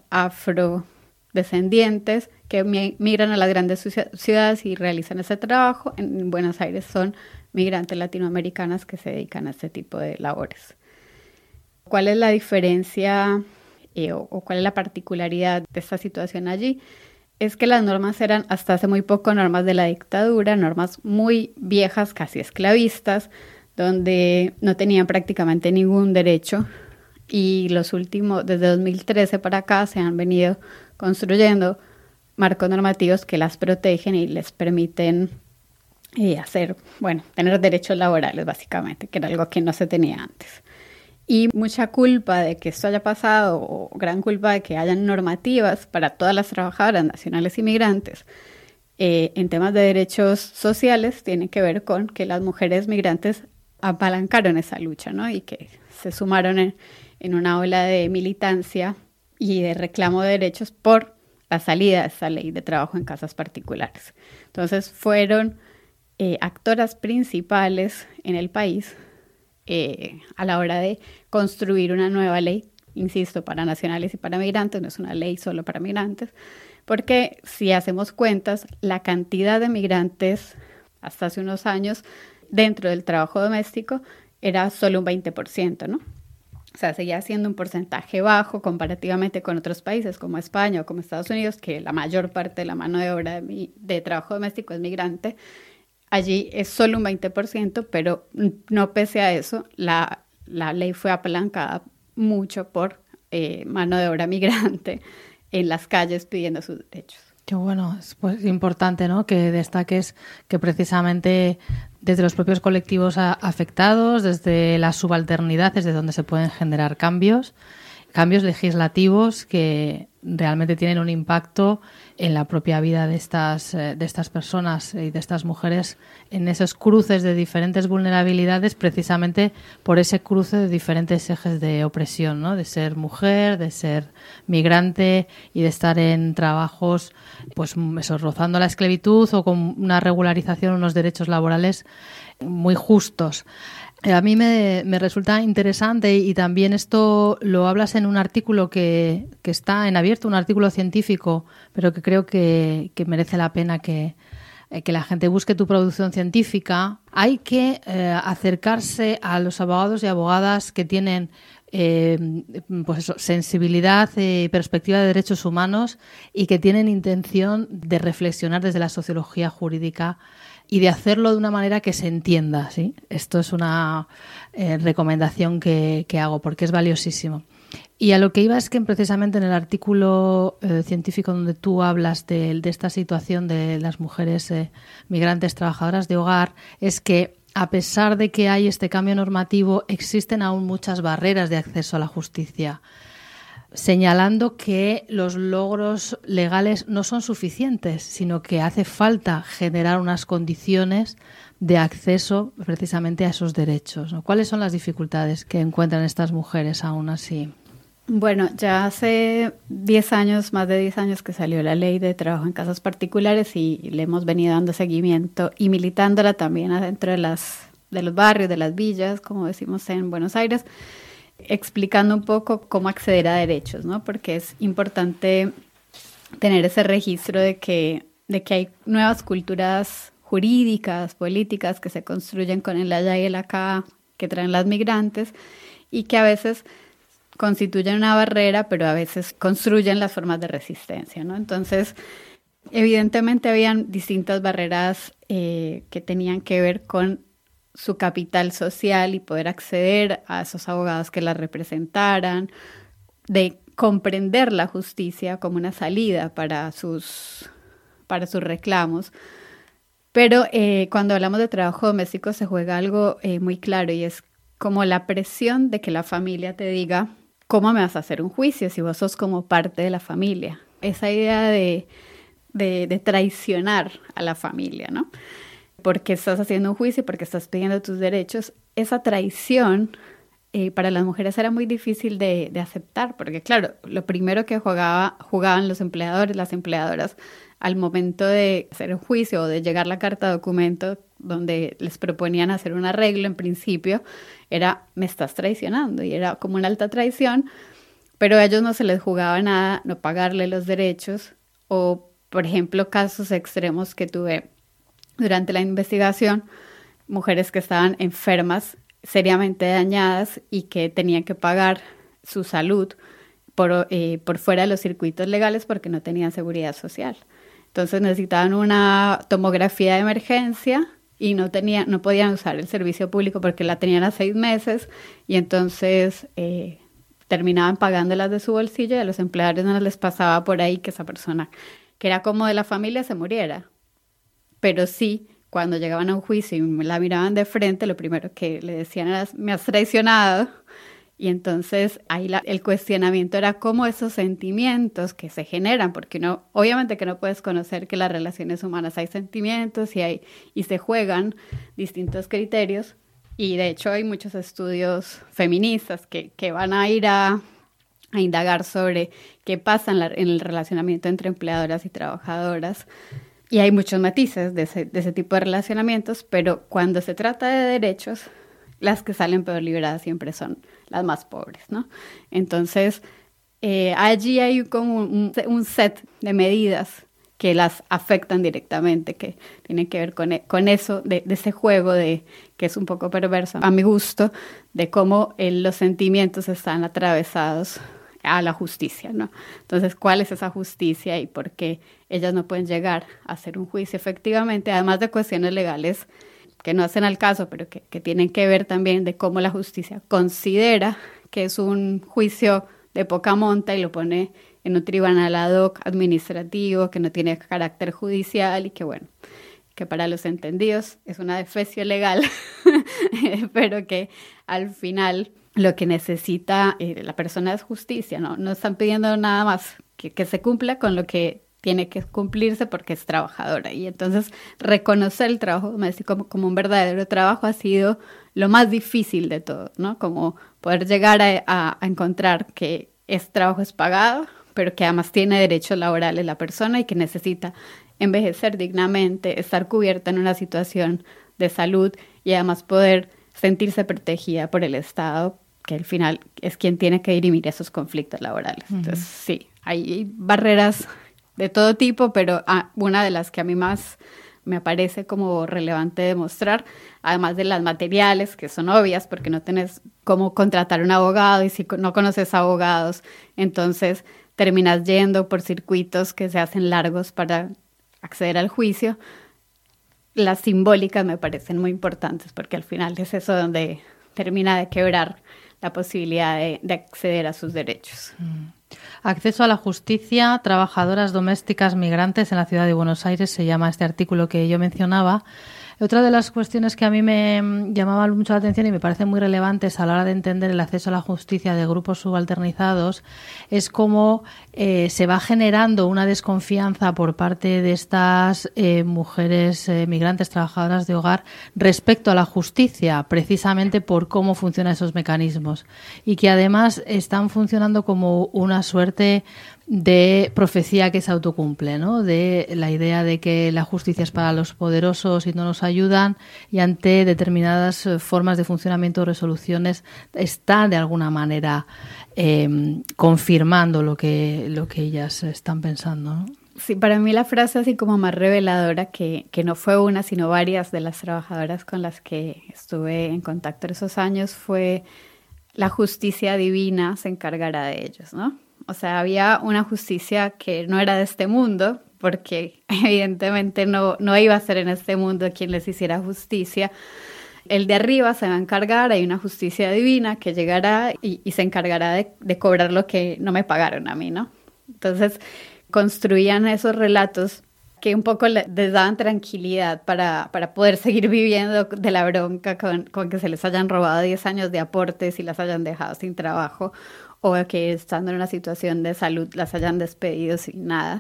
afrodescendientes, que migran a las grandes ciudades y realizan ese trabajo. En Buenos Aires son migrantes latinoamericanas que se dedican a este tipo de labores. ¿Cuál es la diferencia eh, o, o cuál es la particularidad de esta situación allí? Es que las normas eran hasta hace muy poco normas de la dictadura, normas muy viejas, casi esclavistas, donde no tenían prácticamente ningún derecho, y los últimos, desde dos mil trece para acá, se han venido construyendo marcos normativos que las protegen y les permiten eh, hacer, bueno, tener derechos laborales básicamente, que era algo que no se tenía antes. Y mucha culpa de que esto haya pasado, o gran culpa de que hayan normativas para todas las trabajadoras nacionales y migrantes eh, en temas de derechos sociales, tiene que ver con que las mujeres migrantes apalancaron esa lucha, ¿no? Y que se sumaron en, en una ola de militancia y de reclamo de derechos por la salida de esa ley de trabajo en casas particulares. Entonces fueron eh, actoras principales en el país eh, a la hora de construir una nueva ley, insisto, para nacionales y para migrantes, no es una ley solo para migrantes, porque si hacemos cuentas, la cantidad de migrantes hasta hace unos años dentro del trabajo doméstico era solo un veinte por ciento, ¿no? O sea, seguía siendo un porcentaje bajo comparativamente con otros países como España o como Estados Unidos, que la mayor parte de la mano de obra de, mi, de trabajo doméstico es migrante. Allí es solo un veinte por ciento, pero no pese a eso, la, la ley fue apalancada mucho por eh, mano de obra migrante en las calles pidiendo sus derechos. Qué bueno, es pues importante, ¿no?, que destaques que precisamente desde los propios colectivos afectados, desde la subalternidad, es de donde se pueden generar cambios, cambios legislativos que realmente tienen un impacto en la propia vida de estas, de estas personas y de estas mujeres, en esos cruces de diferentes vulnerabilidades, precisamente por ese cruce de diferentes ejes de opresión, ¿no?, de ser mujer, de ser migrante y de estar en trabajos, pues eso, rozando la esclavitud o con una regularización, unos derechos laborales muy justos. A mí me, me resulta interesante, y también esto lo hablas en un artículo que, que está en abierto, un artículo científico, pero que creo que, que merece la pena que, que la gente busque tu producción científica. Hay que eh, acercarse a los abogados y abogadas que tienen eh, pues eso, sensibilidad y perspectiva de derechos humanos y que tienen intención de reflexionar desde la sociología jurídica y de hacerlo de una manera que se entienda, ¿sí? Esto es una eh, recomendación que, que hago porque es valiosísimo. Y a lo que iba es que precisamente en el artículo eh, científico donde tú hablas de, de esta situación de las mujeres eh, migrantes trabajadoras de hogar, es que a pesar de que hay este cambio normativo, existen aún muchas barreras de acceso a la justicia, señalando que los logros legales no son suficientes, sino que hace falta generar unas condiciones de acceso precisamente a esos derechos, ¿no? ¿Cuáles son las dificultades que encuentran estas mujeres aún así? Bueno, ya hace diez años, más de diez años que salió la ley de trabajo en casas particulares y le hemos venido dando seguimiento y militándola también adentro de, las, de los barrios, de las villas, como decimos en Buenos Aires, explicando un poco cómo acceder a derechos, ¿no? Porque es importante tener ese registro de que, de que hay nuevas culturas jurídicas, políticas que se construyen con el allá y el acá, que traen las migrantes y que a veces constituyen una barrera, pero a veces construyen las formas de resistencia, ¿no? Entonces, evidentemente habían distintas barreras eh, que tenían que ver con su capital social y poder acceder a esos abogados que la representaran, de comprender la justicia como una salida para sus, para sus reclamos. Pero eh, cuando hablamos de trabajo doméstico se juega algo eh, muy claro, y es como la presión de que la familia te diga cómo me vas a hacer un juicio si vos sos como parte de la familia. Esa idea de, de, de traicionar a la familia, ¿no? Porque estás haciendo un juicio, porque estás pidiendo tus derechos. Esa traición eh, para las mujeres era muy difícil de, de aceptar, porque claro, lo primero que jugaba, jugaban los empleadores, las empleadoras, al momento de hacer un juicio o de llegar la carta de documento donde les proponían hacer un arreglo en principio, era me estás traicionando, y era como una alta traición, pero a ellos no se les jugaba nada no pagarle los derechos. O, por ejemplo, casos extremos que tuve durante la investigación, mujeres que estaban enfermas, seriamente dañadas y que tenían que pagar su salud por, eh, por fuera de los circuitos legales porque no tenían seguridad social. Entonces necesitaban una tomografía de emergencia y no tenían, no podían usar el servicio público porque la tenían a seis meses, y entonces eh, terminaban pagándolas de su bolsillo, y a los empleadores no les pasaba por ahí que esa persona, que era como de la familia, se muriera. Pero sí, cuando llegaban a un juicio y me la miraban de frente, lo primero que le decían era, me has traicionado. Y entonces ahí la, el cuestionamiento era cómo esos sentimientos que se generan, porque uno, obviamente que no puedes conocer que las relaciones humanas hay sentimientos y, hay, y se juegan distintos criterios. Y de hecho hay muchos estudios feministas que, que van a ir a, a indagar sobre qué pasa en, la, en el relacionamiento entre empleadoras y trabajadoras. Y hay muchos matices de ese, de ese tipo de relacionamientos, pero cuando se trata de derechos, las que salen peor liberadas siempre son las más pobres, ¿no? Entonces, eh, allí hay como un, un set de medidas que las afectan directamente, que tienen que ver con, con eso, de, de ese juego de, que es un poco perverso, a mi gusto, de cómo eh, los sentimientos están atravesados a la justicia, ¿no? Entonces, ¿cuál es esa justicia y por qué ellas no pueden llegar a hacer un juicio efectivamente, además de cuestiones legales que no hacen al caso, pero que, que tienen que ver también de cómo la justicia considera que es un juicio de poca monta y lo pone en un tribunal ad hoc administrativo que no tiene carácter judicial y que, bueno, que para los entendidos es una defecio legal, pero que al final lo que necesita eh, la persona es justicia, ¿no? No están pidiendo nada más que, que se cumpla con lo que tiene que cumplirse porque es trabajadora. Y entonces reconocer el trabajo doméstico como, como un verdadero trabajo ha sido lo más difícil de todo, ¿no? Como poder llegar a, a, a encontrar que ese trabajo es pagado, pero que además tiene derechos laborales la persona y que necesita envejecer dignamente, estar cubierta en una situación de salud y además poder sentirse protegida por el Estado, que al final es quien tiene que dirimir esos conflictos laborales. Uh-huh. Entonces, sí, hay barreras de todo tipo, pero ah, una de las que a mí más me parece como relevante demostrar, además de las materiales, que son obvias, porque no tenés cómo contratar un abogado, y si no conoces abogados, entonces terminas yendo por circuitos que se hacen largos para acceder al juicio. Las simbólicas me parecen muy importantes, porque al final es eso donde termina de quebrar la posibilidad de, de acceder a sus derechos. Mm. Acceso a la justicia, trabajadoras domésticas migrantes en la ciudad de Buenos Aires, se llama este artículo que yo mencionaba. Otra de las cuestiones que a mí me llamaba mucho la atención y me parecen muy relevantes a la hora de entender el acceso a la justicia de grupos subalternizados es cómo eh, se va generando una desconfianza por parte de estas eh, mujeres eh, migrantes trabajadoras de hogar respecto a la justicia, precisamente por cómo funcionan esos mecanismos, y que además están funcionando como una suerte de profecía que se autocumple, ¿no? De la idea de que la justicia es para los poderosos y no nos ayudan, y ante determinadas formas de funcionamiento o resoluciones está de alguna manera eh, confirmando lo que, lo que ellas están pensando, ¿no? Sí, para mí la frase así como más reveladora, que, que no fue una, sino varias de las trabajadoras con las que estuve en contacto esos años, fue la justicia divina se encargara de ellos, ¿no? O sea, había una justicia que no era de este mundo, porque evidentemente no, no iba a ser en este mundo quien les hiciera justicia. El de arriba se va a encargar, hay una justicia divina que llegará y, y se encargará de, de cobrar lo que no me pagaron a mí, ¿no? Entonces construían esos relatos que un poco les daban tranquilidad para, para poder seguir viviendo de la bronca con, con que se les hayan robado diez años de aportes y las hayan dejado sin trabajo, o que estando en una situación de salud las hayan despedido sin nada.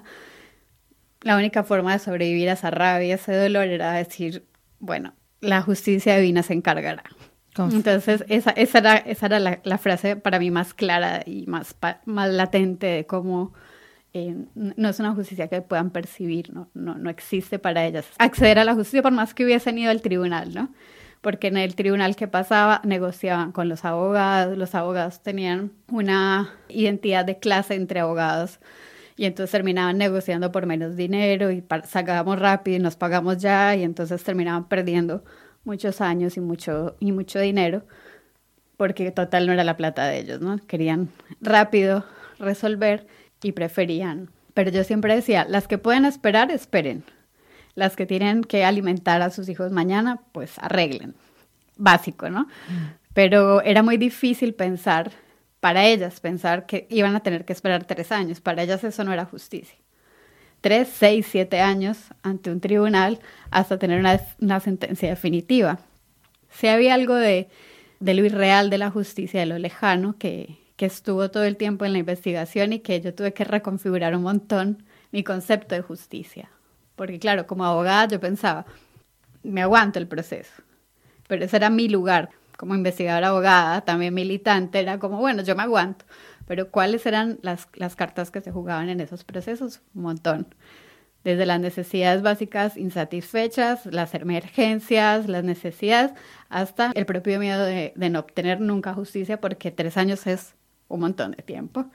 La única forma de sobrevivir a esa rabia, ese dolor, era decir, bueno, la justicia divina se encargará. Conf- Entonces, esa, esa era, esa era la, la frase para mí más clara y más, más latente de cómo eh, no es una justicia que puedan percibir, ¿no? No, no existe para ellas acceder a la justicia por más que hubiesen ido al tribunal, ¿no? Porque en el tribunal que pasaba negociaban con los abogados, los abogados tenían una identidad de clase entre abogados y entonces terminaban negociando por menos dinero y sacábamos rápido y nos pagamos ya, y entonces terminaban perdiendo muchos años y mucho, y mucho dinero porque total no era la plata de ellos, ¿no? Querían rápido resolver y preferían. Pero yo siempre decía, las que pueden esperar, esperen. Las que tienen que alimentar a sus hijos mañana, pues arreglen. Básico, ¿no? Mm. Pero era muy difícil pensar, para ellas, pensar que iban a tener que esperar tres años. Para ellas eso no era justicia. Tres, seis, siete años ante un tribunal hasta tener una, una sentencia definitiva. Sí había algo de, de lo irreal de la justicia, de lo lejano, que, que estuvo todo el tiempo en la investigación y que yo tuve que reconfigurar un montón mi concepto de justicia. Porque claro, como abogada yo pensaba, me aguanto el proceso, pero ese era mi lugar. Como investigadora abogada, también militante, era como, bueno, yo me aguanto. Pero ¿cuáles eran las, las cartas que se jugaban en esos procesos? Un montón. Desde las necesidades básicas insatisfechas, las emergencias, las necesidades, hasta el propio miedo de, de no obtener nunca justicia, porque tres años es un montón de tiempo.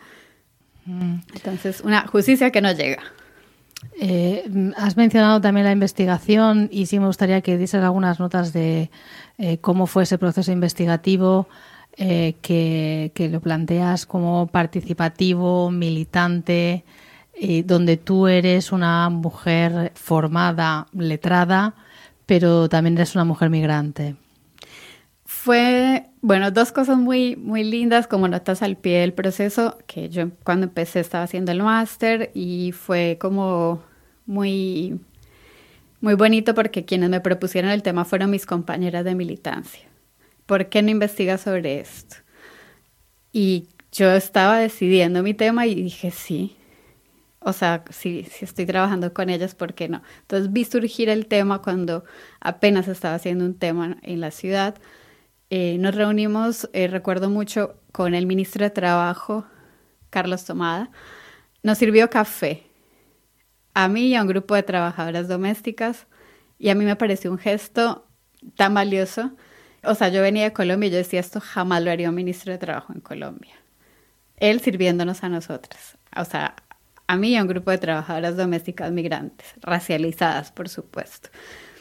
Mm. Entonces, una justicia que no llega. Eh, has mencionado también la investigación y sí me gustaría que dieses algunas notas de eh, cómo fue ese proceso investigativo, eh, que, que lo planteas como participativo, militante, eh, donde tú eres una mujer formada, letrada, pero también eres una mujer migrante. Fue, bueno, dos cosas muy, muy lindas como notas al pie del proceso, que yo cuando empecé estaba haciendo el máster y fue como muy, muy bonito porque quienes me propusieron el tema fueron mis compañeras de militancia. ¿Por qué no investigas sobre esto? Y yo estaba decidiendo mi tema y dije sí. O sea, si, si estoy trabajando con ellas, ¿por qué no? Entonces vi surgir el tema cuando apenas estaba haciendo un tema en la ciudad. Eh, nos reunimos, eh, recuerdo mucho, con el ministro de Trabajo, Carlos Tomada. Nos sirvió café a mí y a un grupo de trabajadoras domésticas y a mí me pareció un gesto tan valioso. O sea, yo venía de Colombia y yo decía, esto jamás lo haría un ministro de Trabajo en Colombia. Él sirviéndonos a nosotras. O sea, a mí y a un grupo de trabajadoras domésticas migrantes, racializadas, por supuesto.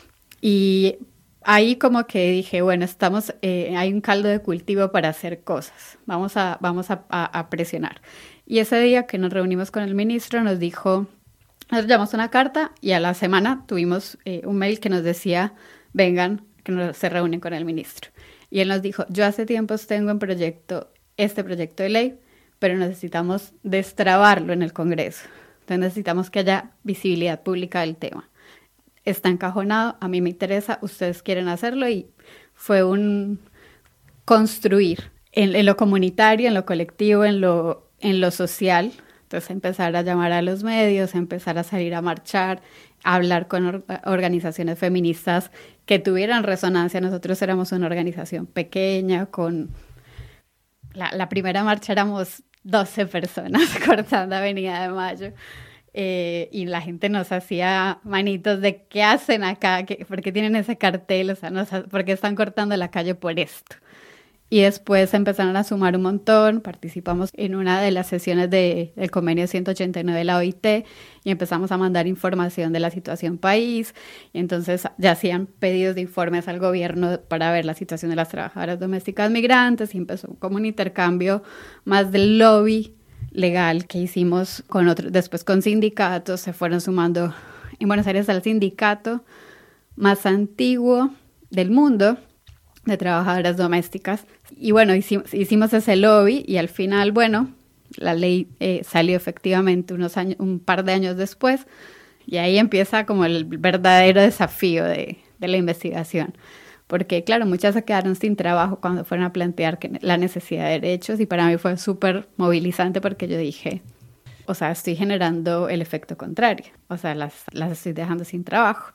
Y ahí como que dije, bueno, estamos, eh, hay un caldo de cultivo para hacer cosas. Vamos a, vamos a, a, a presionar. Y ese día que nos reunimos con el ministro nos dijo, nos llamamos una carta y a la semana tuvimos eh, un mail que nos decía, vengan, que nos, se reúnen con el ministro. Y él nos dijo, yo hace tiempos tengo en proyecto este proyecto de ley, pero necesitamos destrabarlo en el Congreso. Entonces necesitamos que haya visibilidad pública del tema. Está encajonado, a mí me interesa, ustedes quieren hacerlo, y fue un construir en, en lo comunitario, en lo colectivo, en lo, en lo social. Entonces empezar a llamar a los medios, empezar a salir a marchar, a hablar con or- organizaciones feministas que tuvieran resonancia. Nosotros éramos una organización pequeña, con la, la primera marcha éramos doce personas cortando Avenida de Mayo. Eh, y la gente nos hacía manitos de ¿qué hacen acá? ¿Qué, ¿Por qué tienen ese cartel? O sea, nos, ¿por qué están cortando la calle por esto? Y después empezaron a sumar un montón, participamos en una de las sesiones de, del convenio ciento ochenta y nueve de la O I T y empezamos a mandar información de la situación país. Y entonces ya hacían pedidos de informes al gobierno para ver la situación de las trabajadoras domésticas migrantes y empezó como un intercambio más del lobby legal que hicimos con otros, después con sindicatos, se fueron sumando en Buenos Aires al sindicato más antiguo del mundo de trabajadoras domésticas. Y bueno, hicimos, hicimos ese lobby y al final, bueno, la ley eh, salió efectivamente unos años, un par de años después y ahí empieza como el verdadero desafío de, de la investigación. Porque claro, muchas se quedaron sin trabajo cuando fueron a plantear que la necesidad de derechos y para mí fue súper movilizante porque yo dije, o sea, estoy generando el efecto contrario, o sea, las, las estoy dejando sin trabajo.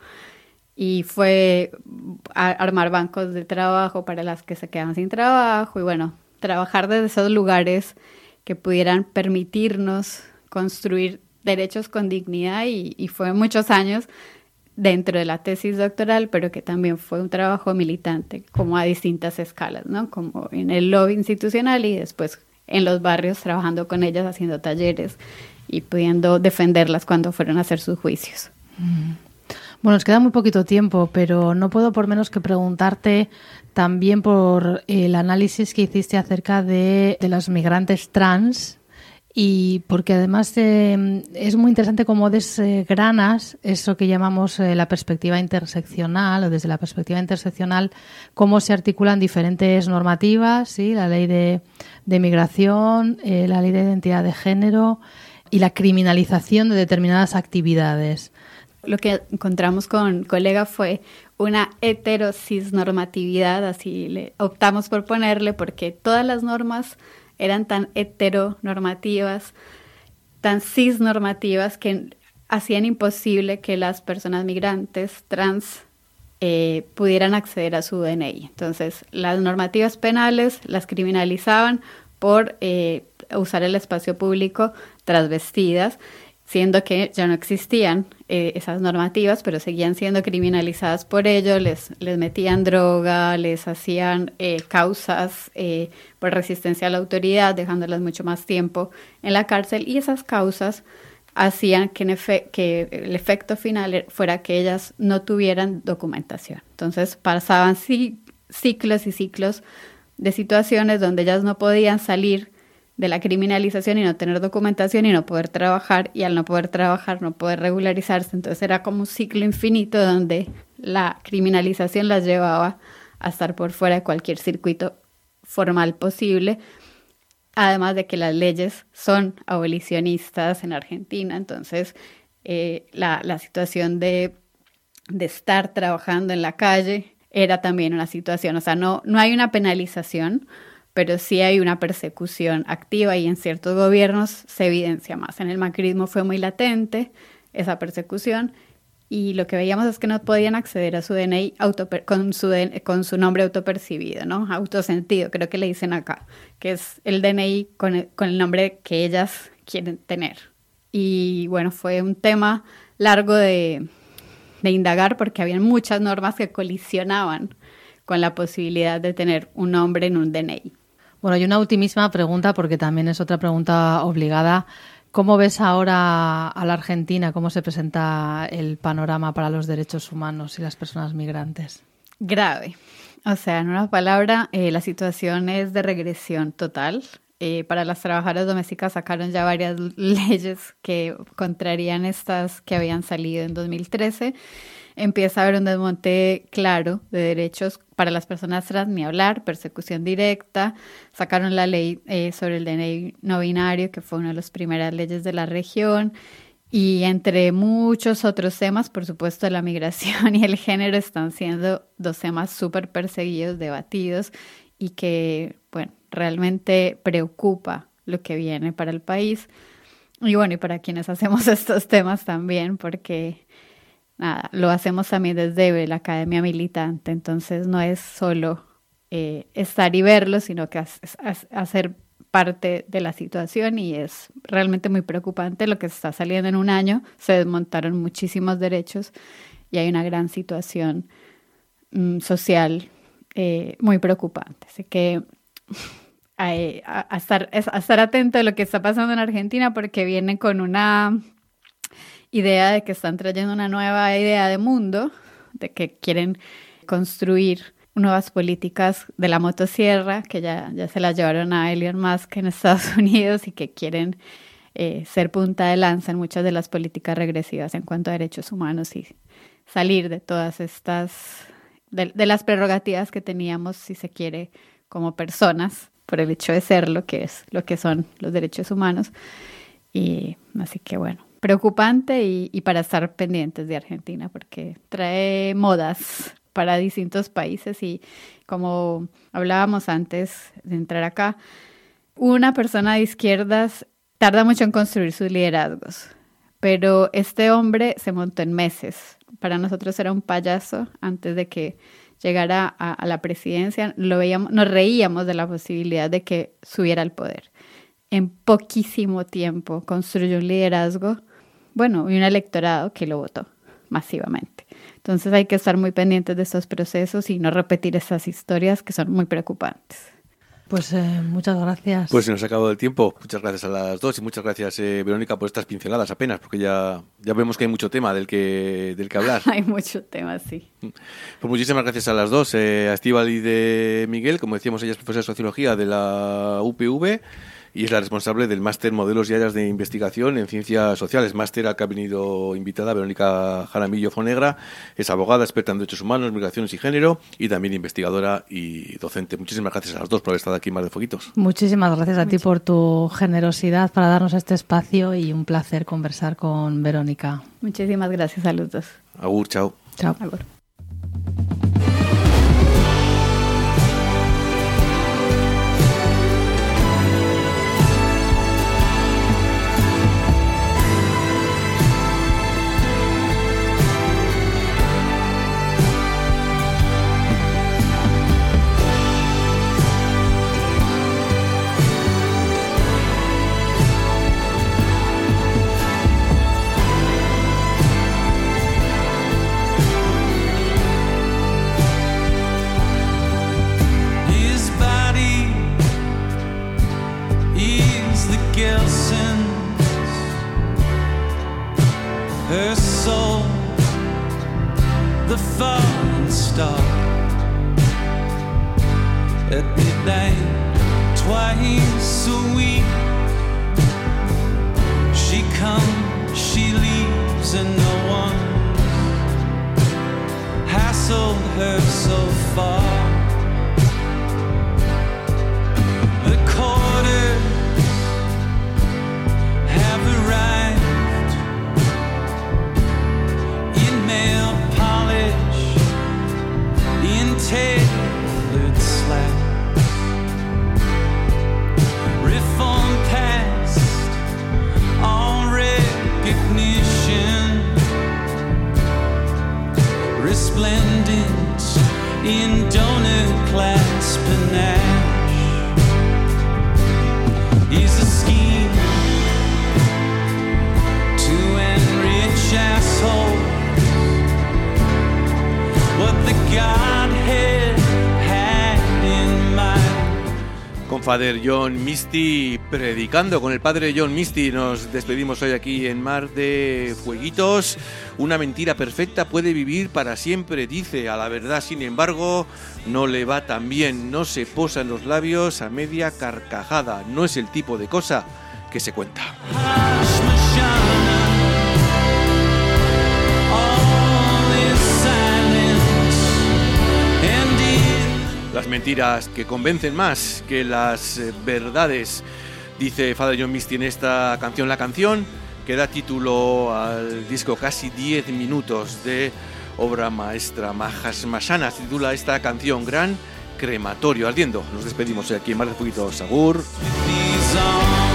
Y fue a armar bancos de trabajo para las que se quedan sin trabajo y bueno, trabajar desde esos lugares que pudieran permitirnos construir derechos con dignidad y, y fue muchos años dentro de la tesis doctoral, pero que también fue un trabajo militante como a distintas escalas, ¿no? Como en el lobby institucional y después en los barrios trabajando con ellas, haciendo talleres y pudiendo defenderlas cuando fueron a hacer sus juicios. Mm. Bueno, nos queda muy poquito tiempo, pero no puedo por menos que preguntarte también por el análisis que hiciste acerca de, de los migrantes trans y porque además eh, es muy interesante cómo desgranas eso que llamamos eh, la perspectiva interseccional o desde la perspectiva interseccional cómo se articulan diferentes normativas, ¿sí? La ley de, de migración, eh, la ley de identidad de género y la criminalización de determinadas actividades. Lo que encontramos con colega fue una heterocisnormatividad, así le optamos por ponerle, porque todas las normas eran tan heteronormativas, tan cisnormativas, que hacían imposible que las personas migrantes trans eh, pudieran acceder a su D N I. Entonces, las normativas penales las criminalizaban por eh, usar el espacio público transvestidas, siendo que ya no existían eh, esas normativas, pero seguían siendo criminalizadas por ello, les, les metían droga, les hacían eh, causas eh, por resistencia a la autoridad, dejándolas mucho más tiempo en la cárcel, y esas causas hacían que, en efe- que el efecto final fuera que ellas no tuvieran documentación. Entonces pasaban ci- ciclos y ciclos de situaciones donde ellas no podían salir de la criminalización y no tener documentación y no poder trabajar, y al no poder trabajar no poder regularizarse. Entonces era como un ciclo infinito donde la criminalización las llevaba a estar por fuera de cualquier circuito formal posible, además de que las leyes son abolicionistas en Argentina. Entonces eh, la, la situación de, de estar trabajando en la calle era también una situación, o sea, no, no hay una penalización, pero sí hay una persecución activa y en ciertos gobiernos se evidencia más. En el macrismo fue muy latente esa persecución y lo que veíamos es que no podían acceder a su D N I autoper- con, su D N I, con su nombre autopercibido, ¿no? Autosentido, creo que le dicen acá, que es el D N I con el, con el nombre que ellas quieren tener. Y bueno, fue un tema largo de, de indagar porque había muchas normas que colisionaban con la posibilidad de tener un nombre en un D N I. Bueno, y una ultimísima pregunta, porque también es otra pregunta obligada. ¿Cómo ves ahora a la Argentina? ¿Cómo se presenta el panorama para los derechos humanos y las personas migrantes? Grave. O sea, en una palabra, eh, la situación es de regresión total. Eh, para las trabajadoras domésticas sacaron ya varias leyes que contrarían estas que habían salido en dos mil trece. Empieza a haber un desmonte claro de derechos para las personas trans, ni hablar, persecución directa. Sacaron la ley eh, sobre el D N I no binario, que fue una de las primeras leyes de la región. Y entre muchos otros temas, por supuesto, la migración y el género están siendo dos temas súper perseguidos, debatidos y que, bueno, realmente preocupa lo que viene para el país. Y bueno, y para quienes hacemos estos temas también, porque nada, lo hacemos también desde la Academia Militante, entonces no es solo eh, estar y verlo, sino que hacer parte de la situación, y es realmente muy preocupante lo que está saliendo en un año. Se desmontaron muchísimos derechos y hay una gran situación mm, social eh, muy preocupante. Así que a, a, a, estar, a estar atento de lo que está pasando en Argentina, porque vienen con una idea de que están trayendo una nueva idea de mundo, de que quieren construir nuevas políticas de la motosierra, que ya, ya se las llevaron a Elon Musk en Estados Unidos, y que quieren eh, ser punta de lanza en muchas de las políticas regresivas en cuanto a derechos humanos y salir de todas estas, de, de las prerrogativas que teníamos, si se quiere, como personas, por el hecho de ser lo que es, lo que son los derechos humanos. Y así que bueno, preocupante y, y para estar pendientes de Argentina, porque trae modas para distintos países, y como hablábamos antes de entrar acá, una persona de izquierdas tarda mucho en construir sus liderazgos, pero este hombre se montó en meses. Para nosotros era un payaso antes de que llegara a, a la presidencia. Lo veíamos, nos reíamos de la posibilidad de que subiera al poder. En poquísimo tiempo construyó un liderazgo, bueno, y un electorado que lo votó masivamente. Entonces hay que estar muy pendientes de estos procesos y no repetir esas historias que son muy preocupantes. Pues eh, muchas gracias. Pues se nos ha acabado el tiempo. Muchas gracias a las dos y muchas gracias, eh, Verónica, por estas pinceladas apenas, porque ya, ya vemos que hay mucho tema del que, del que hablar. Hay mucho tema, sí. Pues muchísimas gracias a las dos, eh, a Estíbaliz y de Miguel. Como decíamos, ella es profesora de Sociología de la U P V y es la responsable del máster Modelos y Áreas de Investigación en Ciencias Sociales, máster al que ha venido invitada Verónica Jaramillo Fonegra. Es abogada, experta en derechos humanos, migraciones y género, y también investigadora y docente. Muchísimas gracias a las dos por haber estado aquí en Mar de Fueguitos. Muchísimas gracias a Muchas. ti por tu generosidad para darnos este espacio, y un placer conversar con Verónica. Muchísimas gracias a los dos. Agur, chao. Chao. Agur. His body is the Gelson's, her soul the falling star. At midnight, twice a week, she comes, she leaves, and no one hassled her so far. The quarters have arrived in nail polish, in tailored slacks. Reform past all recognition, resplendent in donor clasp panache. Is a scheme to enrich assholes, what the Godhead had in mind. Con Father John Misty predicando, con el padre John Misty nos despedimos hoy aquí en Mar de Fueguitos. Una mentira perfecta puede vivir para siempre, dice. A la verdad, sin embargo, no le va tan bien. No se posa en los labios a media carcajada. No es el tipo de cosa que se cuenta. Hush, Mashana, all is silence and in Las mentiras que convencen más que las eh, verdades, dice Father John Misty en esta canción. La canción que da título al disco, casi diez minutos de obra maestra. Mahasmashana se titula esta canción, Gran Crematorio Ardiendo. Nos despedimos hoy aquí en Mar de Fueguitos. Agur. these arms.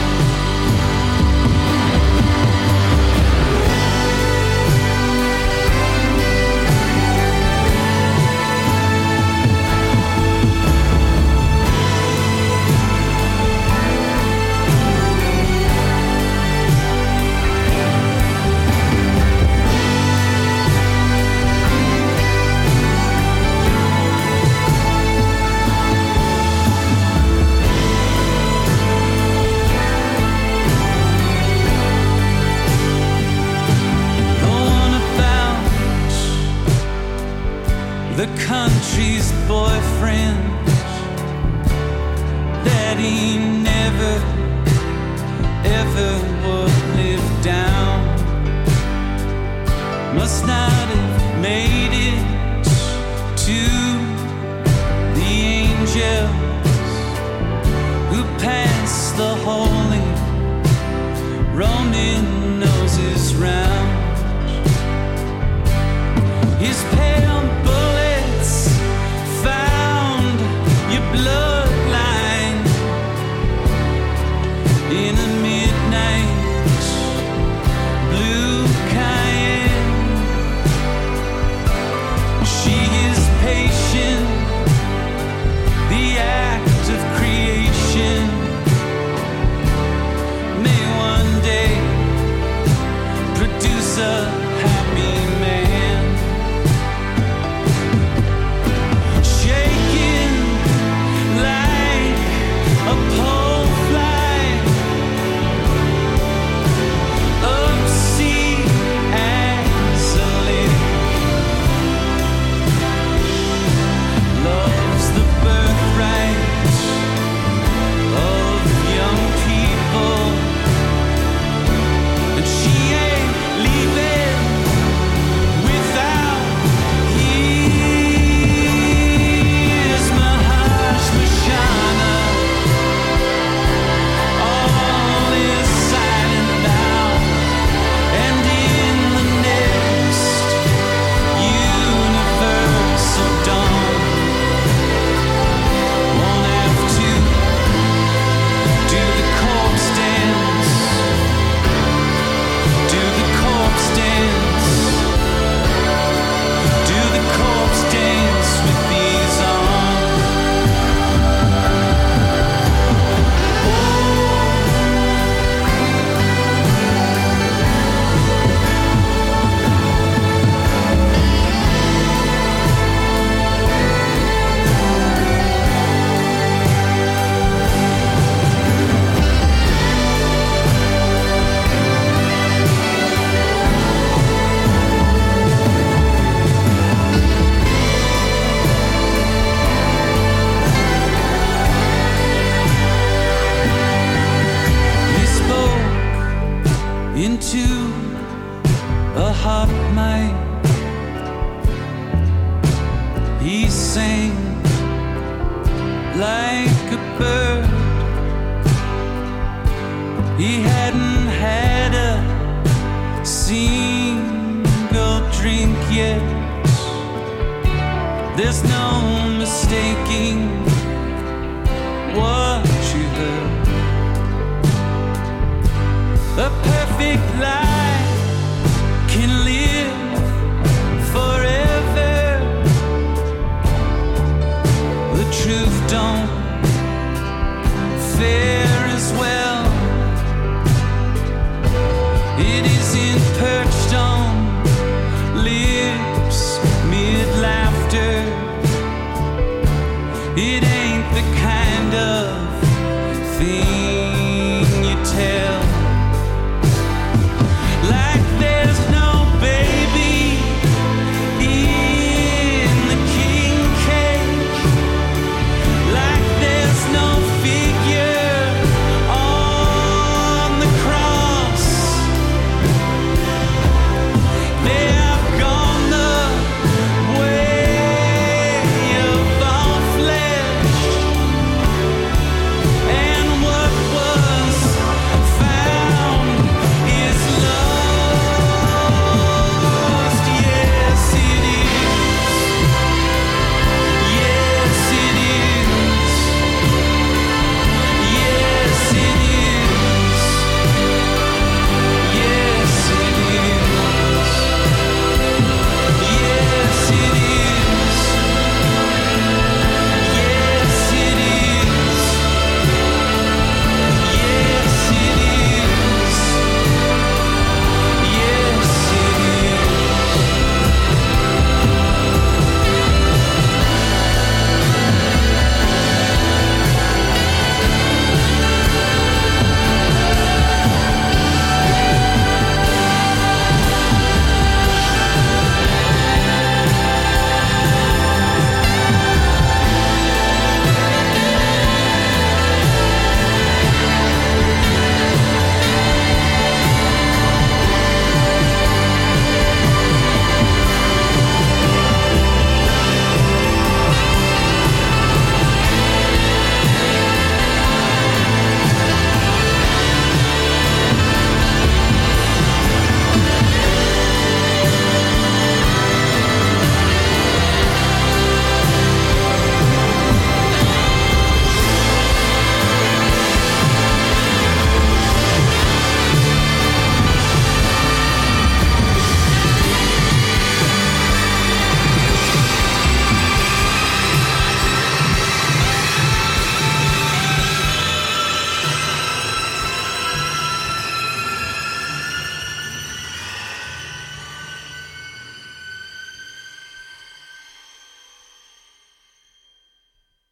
the holy, roaming noses round. His pale bullets found your bloodline in a midnight blue Cayenne. She is patient, the act of creation may one day produce a happy man. Shaking like a pole fly, up sea as a lake, loves the birthright of young people, and she ain't leaving without his Mahashmashana. All is silent now, and in the next universal dawn, won't have to do the corpse dance, do the corpse dance, do the corpse dance with these arms. He spoke into a hot mic. He sang like a bird. He hadn't had a single drink yet. There's no mistaking what you heard. A perfect lie can live forever. The truth don't fare as well